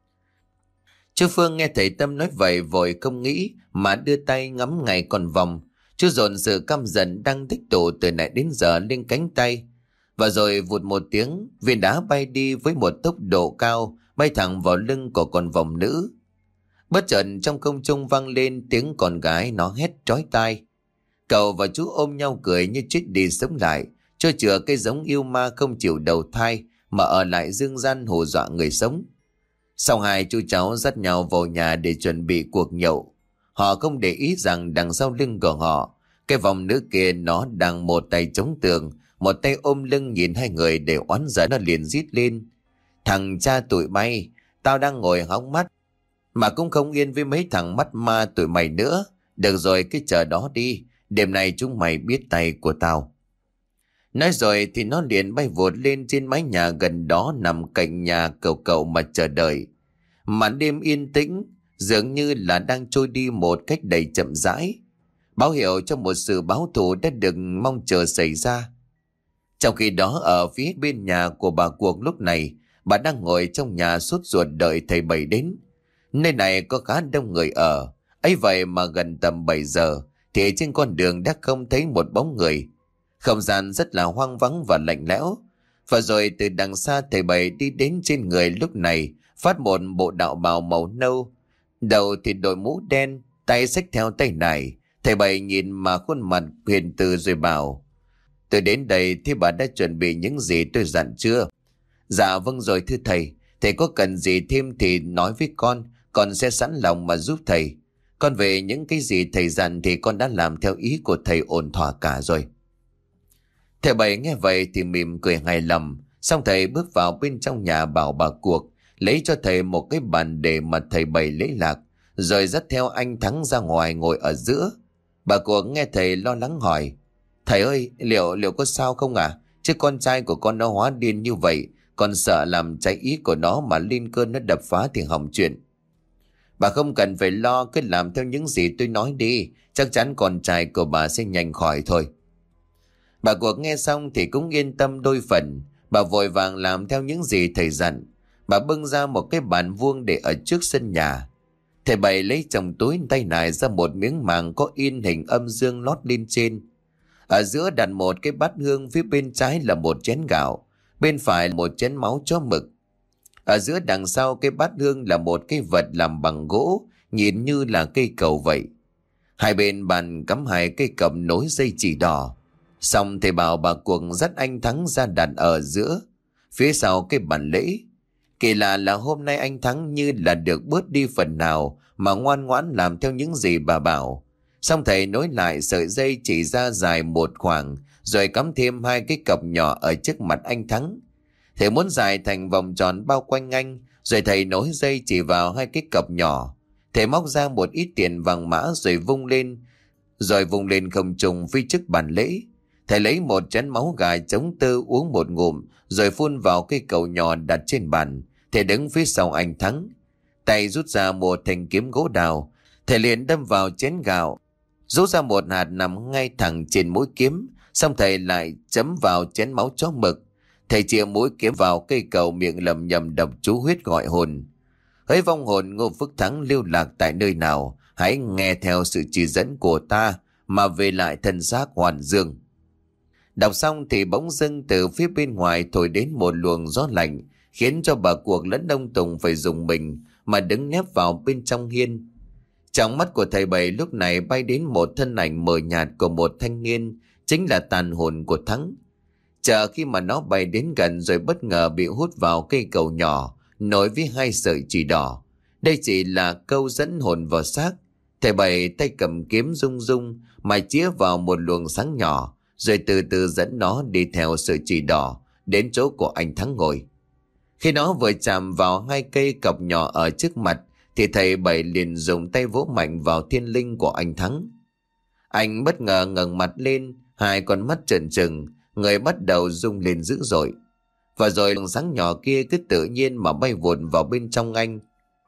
Chú Phương nghe thầy Tâm nói vậy vội không nghĩ mà đưa tay ngắm ngay con vòng. Chú dồn sự căm giận đang tích tụ từ nãy đến giờ lên cánh tay. Và rồi vụt một tiếng, viên đá bay đi với một tốc độ cao, bay thẳng vào lưng của con vòng nữ. Bất chợt trong không trung vang lên tiếng con gái nó hét chói tai. Cậu và chú ôm nhau cười như chết đi sống lại, cho chừa cái giống yêu ma không chịu đầu thai mà ở lại dương gian hù dọa người sống. Sau hai chú cháu dắt nhau vào nhà để chuẩn bị cuộc nhậu. Họ không để ý rằng đằng sau lưng của họ, cái vòng nữ kia nó đang một tay chống tường, một tay ôm lưng nhìn hai người để oán giận. Nó liền rít lên: "Thằng cha tụi bay, tao đang ngồi hóng mắt mà cũng không yên với mấy thằng mắt ma tụi mày nữa. Được rồi, cứ chờ đó đi, đêm nay chúng mày biết tay của tao." Nói rồi thì nó liền bay vụt lên trên mái nhà gần đó nằm cạnh nhà cậu cậu mà chờ đợi. Màn đêm yên tĩnh, dường như là đang trôi đi một cách đầy chậm rãi, báo hiệu cho một sự báo thù đã được mong chờ xảy ra. Trong khi đó ở phía bên nhà của bà Cuộc lúc này, bà đang ngồi trong nhà sốt ruột đợi thầy Bảy đến. Nơi này có khá đông người ở, ấy vậy mà gần tầm 7 giờ thì trên con đường đã không thấy một bóng người. Không gian rất là hoang vắng và lạnh lẽo. Và rồi từ đằng xa thầy Bảy đi đến, trên người lúc này phát một bộ đạo bào màu nâu, đầu thì đội mũ đen, tay xách theo tay nải. Thầy Bảy nhìn mà khuôn mặt hiền từ rồi bảo: "Tôi đến đây thì bà đã chuẩn bị những gì tôi dặn chưa?" "Dạ vâng rồi thưa thầy. Thầy có cần gì thêm thì nói với con sẽ sẵn lòng mà giúp thầy. Con về những cái gì thầy dặn thì con đã làm theo ý của thầy ổn thỏa cả rồi." Thầy Bảy nghe vậy thì mỉm cười hài lòng. Xong thầy bước vào bên trong nhà bảo bà Cuộc lấy cho thầy một cái bàn để mà thầy Bảy lễ lạc, rồi dắt theo anh Thắng ra ngoài ngồi ở giữa. Bà Cuộc nghe thầy lo lắng hỏi: "Thầy ơi, liệu có sao không à? Chứ con trai của con nó hóa điên như vậy, con sợ làm trái ý của nó mà lên cơn nó đập phá thì hỏng chuyện." "Bà không cần phải lo, cứ làm theo những gì tôi nói đi, chắc chắn con trai của bà sẽ nhanh khỏi thôi." Bà Cuộc nghe xong thì cũng yên tâm đôi phần. Bà vội vàng làm theo những gì thầy dặn. Bà bưng ra một cái bàn vuông để ở trước sân nhà. Thầy Bảy lấy trong túi tay nải ra một miếng màng có in hình âm dương lót lên trên. Ở giữa đặt một cái bát hương, phía bên trái là một chén gạo, bên phải là một chén máu chó mực. Ở giữa đằng sau cái bát hương là một cái vật làm bằng gỗ, nhìn như là cây cầu vậy. Hai bên bàn cắm hai cây cầm nối dây chỉ đỏ. Xong thầy bảo bà Cuộc dắt anh Thắng ra đặt ở giữa, phía sau cái bàn lễ. Kỳ lạ là hôm nay anh Thắng như là được bớt đi phần nào mà ngoan ngoãn làm theo những gì bà bảo. Xong thầy nối lại sợi dây chỉ ra dài một khoảng, rồi cắm thêm hai cái cọc nhỏ ở trước mặt anh Thắng. Thầy muốn dài thành vòng tròn bao quanh anh, rồi thầy nối dây chỉ vào hai cái cọc nhỏ. Thầy móc ra một ít tiền vàng mã rồi vung lên không trung phía trước bàn lễ. Thầy lấy một chén máu gà chống tơ uống một ngụm, rồi phun vào cái cầu nhỏ đặt trên bàn. Thầy đứng phía sau anh Thắng, tay rút ra một thanh kiếm gỗ đào. Thầy liền đâm vào chén gạo, rút ra một hạt nằm ngay thẳng trên mũi kiếm. Xong thầy lại chấm vào chén máu chó mực. Thầy chĩa mũi kiếm vào cây cầu, miệng lầm nhầm đọc chú huyết gọi hồn: "Hỡi vong hồn Ngô Phước Thắng lưu lạc tại nơi nào, hãy nghe theo sự chỉ dẫn của ta mà về lại thân xác hoàn dương." Đọc xong thì bỗng dưng từ phía bên ngoài thổi đến một luồng gió lạnh, khiến cho bà Cuộc lẫn ông Tùng phải rùng mình mà đứng nép vào bên trong hiên. Trong mắt của thầy Bảy lúc này bay đến một thân ảnh mờ nhạt của một thanh niên, chính là tàn hồn của Thắng. Chờ khi mà nó bay đến gần rồi bất ngờ bị hút vào cây cầu nhỏ nối với hai sợi chỉ đỏ. Đây chỉ là câu dẫn hồn vào xác. Thầy Bảy tay cầm kiếm rung rung mà chĩa vào một luồng sáng nhỏ, rồi từ từ dẫn nó đi theo sợi chỉ đỏ đến chỗ của anh Thắng ngồi. Khi nó vừa chạm vào hai cây cọc nhỏ ở trước mặt thì thầy Bảy liền dùng tay vỗ mạnh vào thiên linh của anh Thắng. Anh bất ngờ ngẩng mặt lên, hai con mắt trợn trừng, người bắt đầu rung lên dữ dội. Và rồi luồng sáng nhỏ kia cứ tự nhiên mà bay vụt vào bên trong anh.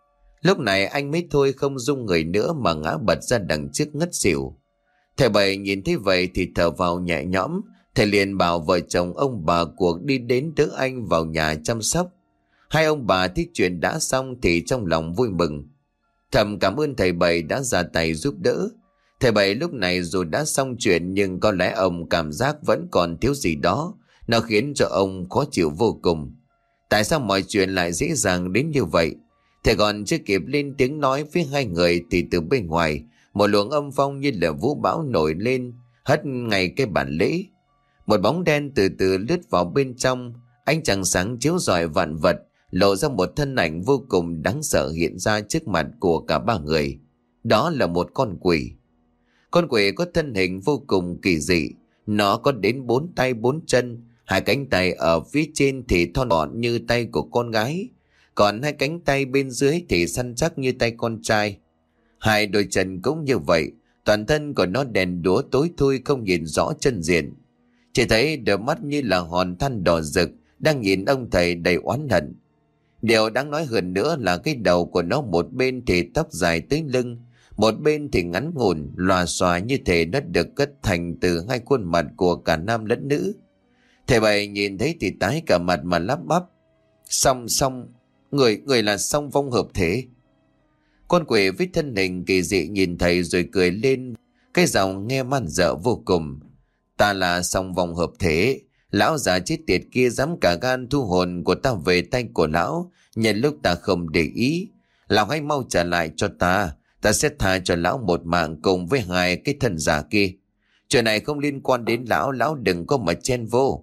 Lúc này anh mới thôi không rung người nữa mà ngã bật ra đằng trước ngất xỉu. Thầy Bảy nhìn thấy vậy thì thở vào nhẹ nhõm. Thầy liền bảo vợ chồng ông bà Cuộc đi đến đỡ anh vào nhà chăm sóc. Hai ông bà thấy chuyện đã xong thì trong lòng vui mừng, thầm cảm ơn thầy Bảy đã ra tay giúp đỡ. Thầy Bảy lúc này dù đã xong chuyện nhưng có lẽ ông cảm giác vẫn còn thiếu gì đó, nó khiến cho ông khó chịu vô cùng. Tại sao mọi chuyện lại dễ dàng đến như vậy? Thầy còn chưa kịp lên tiếng nói với hai người thì từ bên ngoài một luồng âm phong như là vũ bão nổi lên, hất ngay cái bàn lễ. Một bóng đen từ từ lướt vào bên trong, ánh trăng sáng chiếu rọi vạn vật, lộ ra một thân ảnh vô cùng đáng sợ hiện ra trước mặt của cả ba người. Đó là một con quỷ. Con quỷ có thân hình vô cùng kỳ dị. Nó có đến 4 tay 4 chân, hai cánh tay ở phía trên thì thon gọn như tay của con gái, còn hai cánh tay bên dưới thì săn chắc như tay con trai. Hai đôi chân cũng như vậy, toàn thân của nó đèn đúa tối thui không nhìn rõ chân diện. Chỉ thấy đôi mắt như là hòn than đỏ rực đang nhìn ông thầy đầy oán hận. Điều đáng nói hơn nữa là cái đầu của nó một bên thì tóc dài tới lưng, một bên thì ngắn ngủn, lòa xòa như thể nó được cất thành từ hai khuôn mặt của cả nam lẫn nữ. Thầy Bảy nhìn thấy thì tái cả mặt mà lắp bắp. Song, người là song vong hợp thể. Con quỷ với thân hình kỳ dị nhìn thầy rồi cười lên, cái giọng nghe man dợ vô cùng. Ta là song vong hợp thể. Lão già chết tiệt kia dám cả gan thu hồn của ta về tay của lão, nhân lúc ta không để ý. Lão hãy mau trả lại cho ta. Ta sẽ tha cho lão một mạng cùng với hai cái thân giả kia. Chuyện này không liên quan đến lão, lão đừng có mà chen vô.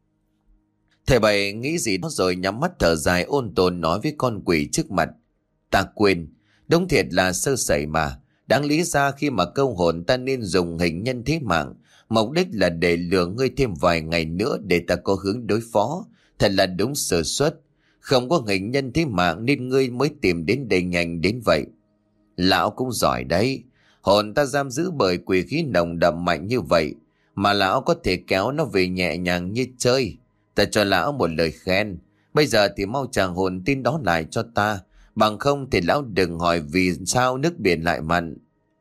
Thầy Bảy nghĩ gì đó rồi nhắm mắt thở dài ôn tồn nói với con quỷ trước mặt. Ta quên, đúng thiệt là sơ sẩy mà. Đáng lý ra khi mà câu hồn ta nên dùng hình nhân thế mạng, mục đích là để lừa ngươi thêm vài ngày nữa để ta có hướng đối phó. Thật là đúng sơ suất. Không có hình nhân thế mạng nên ngươi mới tìm đến đây nhanh đến vậy. Lão cũng giỏi đấy. Hồn ta giam giữ bởi quỷ khí nồng đậm mạnh như vậy, mà lão có thể kéo nó về nhẹ nhàng như chơi. Ta cho lão một lời khen. Bây giờ thì mau trả hồn tin đó lại cho ta. Bằng không thì lão đừng hỏi vì sao nước biển lại mặn.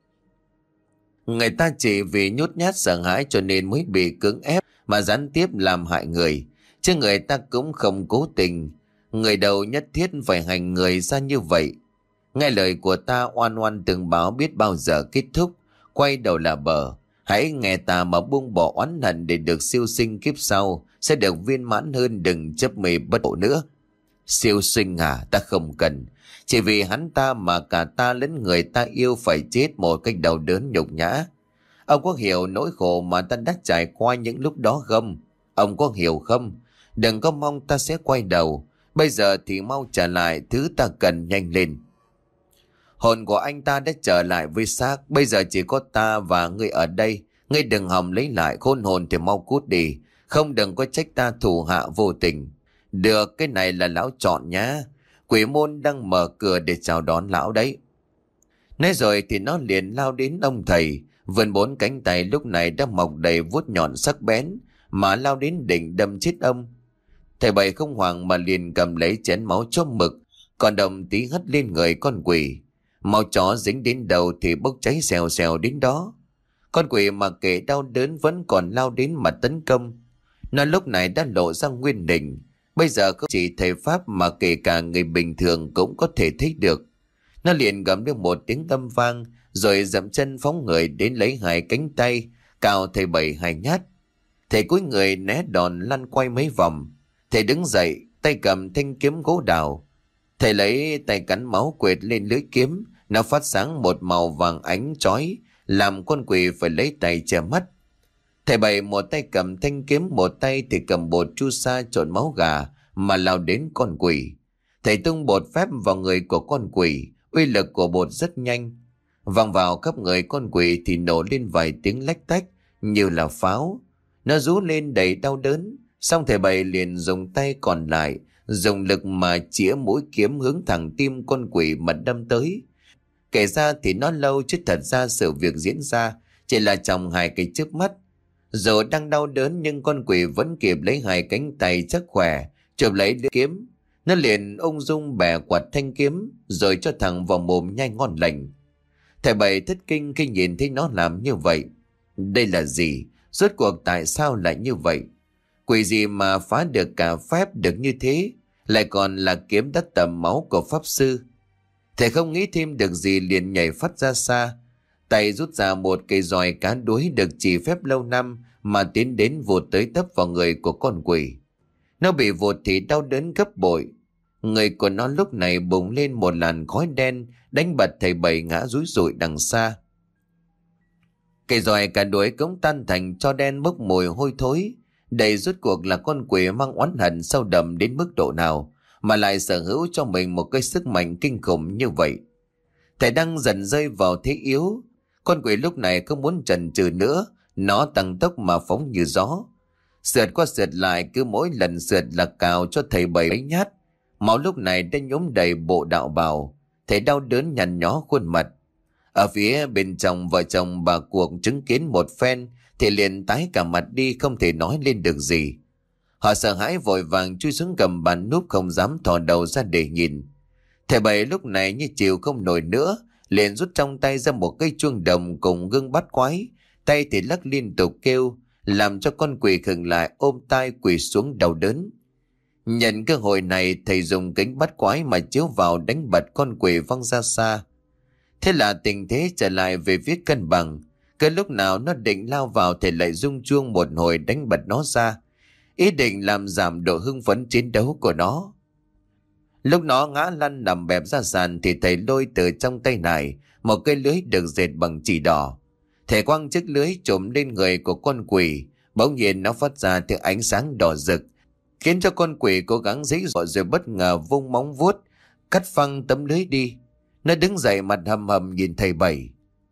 Người ta chỉ vì nhút nhát sợ hãi cho nên mới bị cưỡng ép mà gián tiếp làm hại người. Chứ người ta cũng không cố tình. Người đầu nhất thiết phải hành người ra như vậy. Nghe lời của ta, oan oan từng báo biết bao giờ kết thúc. Quay đầu là bờ. Hãy nghe ta mà buông bỏ oán hận để được siêu sinh kiếp sau. Sẽ được viên mãn hơn, đừng chấp mê bất ổn nữa. Siêu sinh à, ta không cần. Chỉ vì hắn ta mà cả ta lẫn người ta yêu phải chết một cách đau đớn nhục nhã. Ông có hiểu nỗi khổ mà ta đã trải qua những lúc đó không? Ông có hiểu không? Đừng có mong ta sẽ quay đầu. Bây giờ thì mau trả lại thứ ta cần nhanh lên. Hồn của anh ta đã trở lại với xác. Bây giờ chỉ có ta và ngươi ở đây. Ngươi đừng hòng lấy lại khôn hồn thì mau cút đi. Không đừng có trách ta thù hạ vô tình. Được, cái này là lão chọn nhá. Quỷ môn đang mở cửa để chào đón lão đấy. Nói rồi thì nó liền lao đến ông thầy. Vươn 4 cánh tay lúc này đã mọc đầy vuốt nhọn sắc bén, mà lao đến định đâm chết ông. Thầy Bảy không hoảng mà liền cầm lấy chén máu cho mực, còn đồng tí hất lên người con quỷ. Máu chó dính đến đầu thì bốc cháy xèo xèo đến đó. Con quỷ mà kể đau đớn vẫn còn lao đến mà tấn công. Nó lúc này đã lộ ra nguyên hình. Bây giờ không chỉ thầy Pháp mà kể cả người bình thường cũng có thể thấy được. Nó liền gầm lên một tiếng âm vang, rồi dậm chân phóng người đến lấy hai cánh tay, cào thầy Bảy 2 nhát. Thầy cúi người né đòn lăn quay mấy vòng. Thầy đứng dậy, tay cầm thanh kiếm gỗ đào. Thầy lấy tay cắn máu quệt lên lưỡi kiếm, nó phát sáng một màu vàng ánh chói, làm con quỷ phải lấy tay che mắt. Thầy Bảy một tay cầm thanh kiếm, một tay thì cầm bột chu sa trộn máu gà mà lao đến con quỷ. Thầy tung bột phép vào người của con quỷ, uy lực của bột rất nhanh. Văng vào khắp người con quỷ thì nổ lên vài tiếng lách tách như là pháo. Nó rú lên đầy đau đớn, xong thầy Bảy liền dùng tay còn lại, dùng lực mà chĩa mũi kiếm hướng thẳng tim con quỷ mà đâm tới. Kể ra thì nó lâu chứ thật ra sự việc diễn ra chỉ là trong 2 cái chớp mắt. Dù đang đau đớn nhưng con quỷ vẫn kịp lấy 2 cánh tay chắc khỏe, chụp lấy lưỡi kiếm. Nó liền ung dung bẻ quạt thanh kiếm rồi cho thẳng vào mồm nhai ngon lành. Thầy Bảy thất kinh khi nhìn thấy nó làm như vậy. Đây là gì? Rốt cuộc tại sao lại như vậy? Quỷ gì mà phá được cả phép được như thế, lại còn là kiếm đắt tầm máu của pháp sư? Thầy không nghĩ thêm được gì liền nhảy phát ra xa, tay rút ra một cây roi cá đuối được chỉ phép lâu năm mà tiến đến vụt tới tấp vào người của con quỷ. Nó bị vụt thì đau đớn gấp bội. Người của nó lúc này bùng lên một làn khói đen, đánh bật thầy Bảy ngã rúi rụi đằng xa. Cây roi cá đuối cũng tan thành tro đen bốc mùi hôi thối. Đây rốt cuộc là con quỷ mang oán hận sâu đậm đến mức độ nào mà lại sở hữu cho mình một cái sức mạnh kinh khủng như vậy. Thầy đang dần rơi vào thế yếu. Con quỷ lúc này không muốn chần chừ nữa, nó tăng tốc mà phóng như gió. Sượt qua sượt lại, cứ mỗi lần sượt là cào cho thầy 7 nhát. Máu lúc này đã nhuốm đầy bộ đạo bào. Thầy đau đớn nhăn nhó khuôn mặt. Ở phía bên trong vợ chồng bà Cuộc chứng kiến một phen thì liền tái cả mặt đi, không thể nói lên được gì. Họ sợ hãi vội vàng chui xuống gầm bàn núp, không dám thò đầu ra để nhìn. Thầy Bảy lúc này như chịu không nổi nữa, liền rút trong tay ra một cây chuông đồng cùng gương bắt quái, tay thì lắc liên tục kêu, làm cho con quỷ khựng lại, ôm tai quỳ xuống đau đớn. Nhận cơ hội này, thầy dùng kính bắt quái mà chiếu vào đánh bật con quỷ văng ra xa. Thế là tình thế trở lại về phía cân bằng. Cái lúc nào nó định lao vào, thầy lại rung chuông một hồi đánh bật nó ra, ý định làm giảm độ hưng phấn chiến đấu của nó. Lúc nó ngã lăn nằm bẹp ra sàn thì thầy lôi từ trong tay này một cây lưới được dệt bằng chỉ đỏ. Thầy quăng chiếc lưới trùm lên người của con quỷ, bỗng nhiên nó phát ra tiếng ánh sáng đỏ rực, khiến cho con quỷ cố gắng giãy giụa rồi bất ngờ vung móng vuốt cắt phăng tấm lưới đi. Nó đứng dậy mặt hầm hầm nhìn thầy Bảy.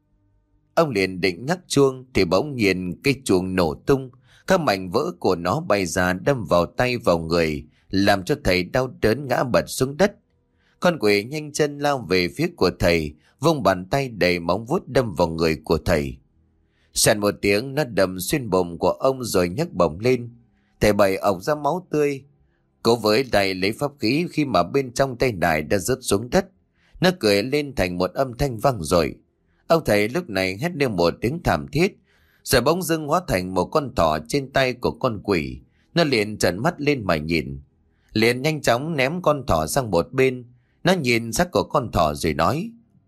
Ông liền định nhắc chuông thì bỗng nhiên cây chuông nổ tung, các mảnh vỡ của nó bay ra đâm vào tay vào người, làm cho thầy đau đớn ngã bật xuống đất. Con quỷ nhanh chân lao về phía của thầy, vung bàn tay đầy móng vuốt đâm vào người của thầy. Sàn một tiếng, nó đâm xuyên bụng của ông rồi nhấc bổng lên. Thầy Bảy ọc ra máu tươi, cố với tay lấy pháp khí khi mà bên trong tay nải đã rớt xuống đất. Nó cười lên thành một âm thanh vang dội. Ông thầy lúc này hét lên một tiếng thảm thiết, rồi bỗng dưng hóa thành một con thỏ trên tay của con quỷ. Nó liền trợn mắt lên mà nhìn, liền nhanh chóng ném con thỏ sang một bên. Nó nhìn sắc của con thỏ rồi nói: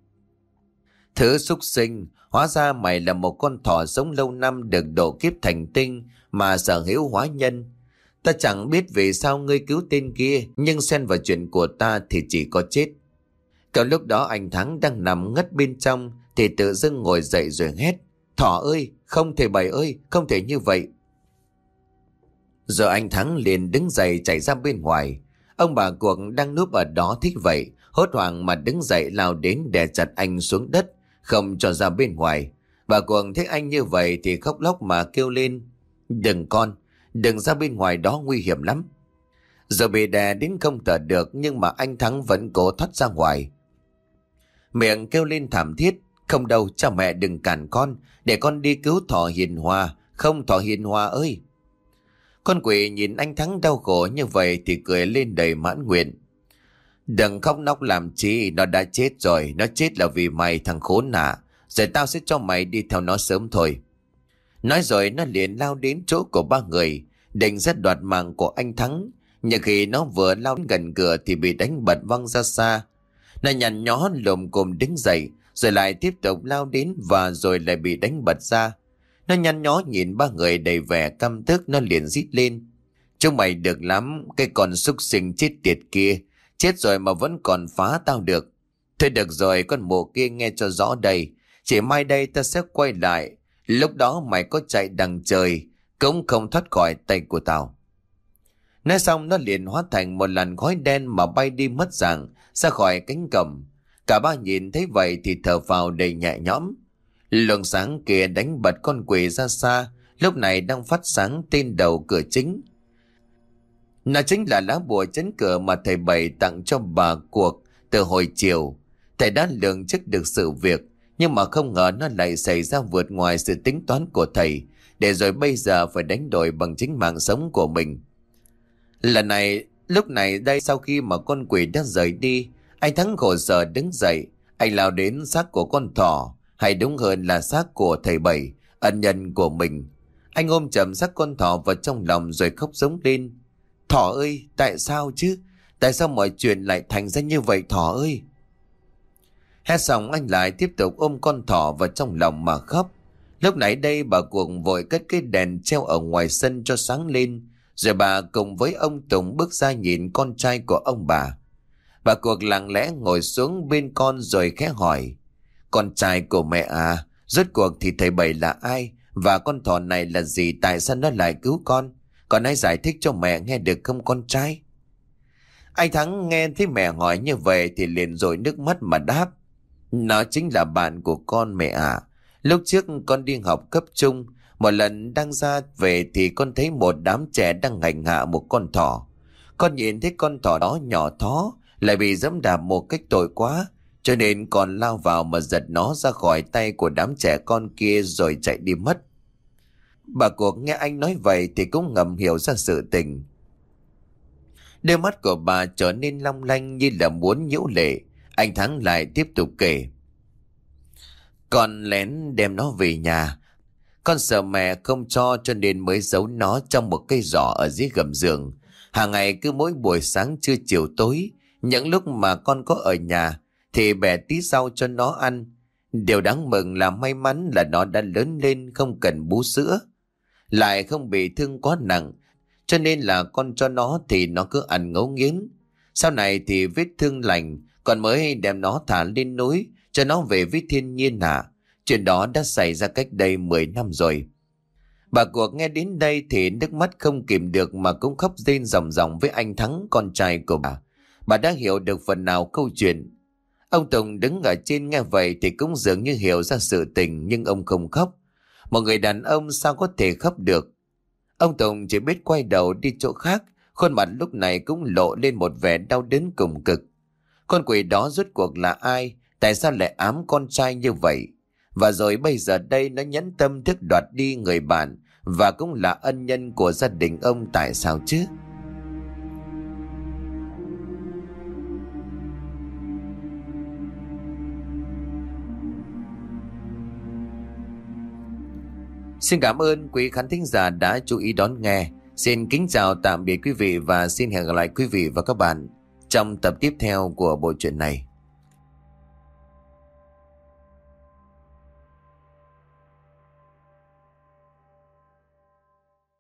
"Thứ súc sinh, hóa ra mày là một con thỏ sống lâu năm được độ kiếp thành tinh mà sở hữu hóa nhân. Ta chẳng biết vì sao ngươi cứu tên kia, nhưng xen vào chuyện của ta thì chỉ có chết." Cậu lúc đó anh Thắng đang nằm ngất bên trong thì tự dưng ngồi dậy rồi hét: "Thỏ ơi, không thể Bảy ơi, không thể như vậy." Rồi anh Thắng liền đứng dậy chạy ra bên ngoài. Ông bà Cuộc đang núp ở đó thích vậy, hốt hoảng mà đứng dậy lao đến đè chặt anh xuống đất, không cho ra bên ngoài. Bà Cuộc thấy anh như vậy thì khóc lóc mà kêu lên: "Đừng con, đừng ra bên ngoài đó, nguy hiểm lắm." Rồi bị đè đến không thở được, nhưng mà anh Thắng vẫn cố thoát ra ngoài, miệng kêu lên thảm thiết: "Không đâu, cha mẹ đừng cản con, để con đi cứu thỏ Hiền Hòa, không Thỏ Hiền Hòa ơi." Con quỷ nhìn anh Thắng đau khổ như vậy thì cười lên đầy mãn nguyện: "Đừng khóc nóc làm chi, nó đã chết rồi, nó chết là vì mày thằng khốn nạn, rồi tao sẽ cho mày đi theo nó sớm thôi." Nói rồi nó liền lao đến chỗ của ba người, định giết đoạt mạng của anh Thắng. Nhưng khi nó vừa lao đến gần cửa thì bị đánh bật văng ra xa. Nó nhăn nhó lồm cồm đứng dậy, rồi lại tiếp tục lao đến và rồi lại bị đánh bật ra. Nó nhăn nhó nhìn ba người đầy vẻ căm tức, nó liền rít lên: "Chúng mày được lắm, cái con súc sinh chết tiệt kia, chết rồi mà vẫn còn phá tao được. Thôi được rồi, con mụ kia nghe cho rõ đây, chỉ mai đây ta sẽ quay lại, lúc đó mày có chạy đằng trời cũng không thoát khỏi tay của tao." Nói xong nó liền hóa thành một làn khói đen mà bay đi mất dạng ra khỏi cánh cổng. Cả ba nhìn thấy vậy thì thở phào đầy nhẹ nhõm. Luồng sáng kia đánh bật con quỷ ra xa, lúc này đang phát sáng trên đầu cửa chính. Nó chính là lá bùa trấn cửa mà thầy Bảy tặng cho bà Cuộc từ hồi chiều. Thầy đã lường trước được sự việc, nhưng mà không ngờ nó lại xảy ra vượt ngoài sự tính toán của thầy, để rồi bây giờ phải đánh đổi bằng chính mạng sống của mình. Lần này, lúc này đây, sau khi mà con quỷ đã rời đi, anh Thắng khổ sở đứng dậy. Anh lao đến xác của con thỏ, hay đúng hơn là xác của thầy Bảy, ân nhân của mình. Anh ôm chầm xác con thỏ vào trong lòng rồi khóc giống lên: "Thỏ ơi, tại sao chứ? Tại sao mọi chuyện lại thành ra như vậy Thỏ ơi?" Hét xong anh lại tiếp tục ôm con thỏ vào trong lòng mà khóc. Lúc nãy đây bà Cuộc vội cất cái đèn treo ở ngoài sân cho sáng lên, rồi bà cùng với ông Tùng bước ra nhìn con trai của ông bà. Bà Cuộc lặng lẽ ngồi xuống bên con rồi khẽ hỏi: "Con trai của mẹ à, rốt cuộc thì thầy Bảy là ai? Và con thỏ này là gì? Tại sao nó lại cứu con? Con hãy giải thích cho mẹ nghe được không con trai?" Anh Thắng nghe thấy mẹ hỏi như vậy thì liền dội nước mắt mà đáp. Nó chính là bạn của con mẹ ạ. Lúc trước con đi học cấp trung, một lần đang ra về thì con thấy một đám trẻ đang hành hạ một con thỏ. Con nhìn thấy con thỏ đó nhỏ thó, lại bị giẫm đạp một cách tội quá, cho nên còn lao vào mà giật nó ra khỏi tay của đám trẻ con kia rồi chạy đi mất. Bà cuộc nghe anh nói vậy thì cũng ngầm hiểu ra sự tình. Đôi mắt của bà trở nên long lanh như là muốn nhiễu lệ. Anh Thắng lại tiếp tục kể. Con lén đem nó về nhà. Con sợ mẹ không cho nên mới giấu nó trong một cây giỏ ở dưới gầm giường. Hàng ngày cứ mỗi buổi sáng trưa chiều tối, những lúc mà con có ở nhà thì bẻ tí rau cho nó ăn. Điều đáng mừng là may mắn là nó đã lớn lên không cần bú sữa, lại không bị thương quá nặng, cho nên là con cho nó thì nó cứ ăn ngấu nghiến. Sau này thì vết thương lành, con mới đem nó thả lên núi cho nó về với thiên nhiên ạ. Chuyện đó đã xảy ra cách đây 10 năm rồi. Bà cuộc nghe đến đây thì nước mắt không kìm được mà cũng khóc rên ròng ròng với anh Thắng, con trai của bà. Bà đã hiểu được phần nào câu chuyện. Ông Tùng đứng ở trên nghe vậy thì cũng dường như hiểu ra sự tình, nhưng ông không khóc. Một người đàn ông sao có thể khóc được. Ông Tùng chỉ biết quay đầu đi chỗ khác, khuôn mặt lúc này cũng lộ lên một vẻ đau đớn cùng cực. Con quỷ đó rốt cuộc là ai? Tại sao lại ám con trai như vậy? Và rồi bây giờ đây nó nhẫn tâm thức đoạt đi người bạn và cũng là ân nhân của gia đình ông, tại sao chứ? Xin cảm ơn quý khán thính giả đã chú ý đón nghe. Xin kính chào tạm biệt quý vị và xin hẹn gặp lại quý vị và các bạn trong tập tiếp theo của bộ truyện này.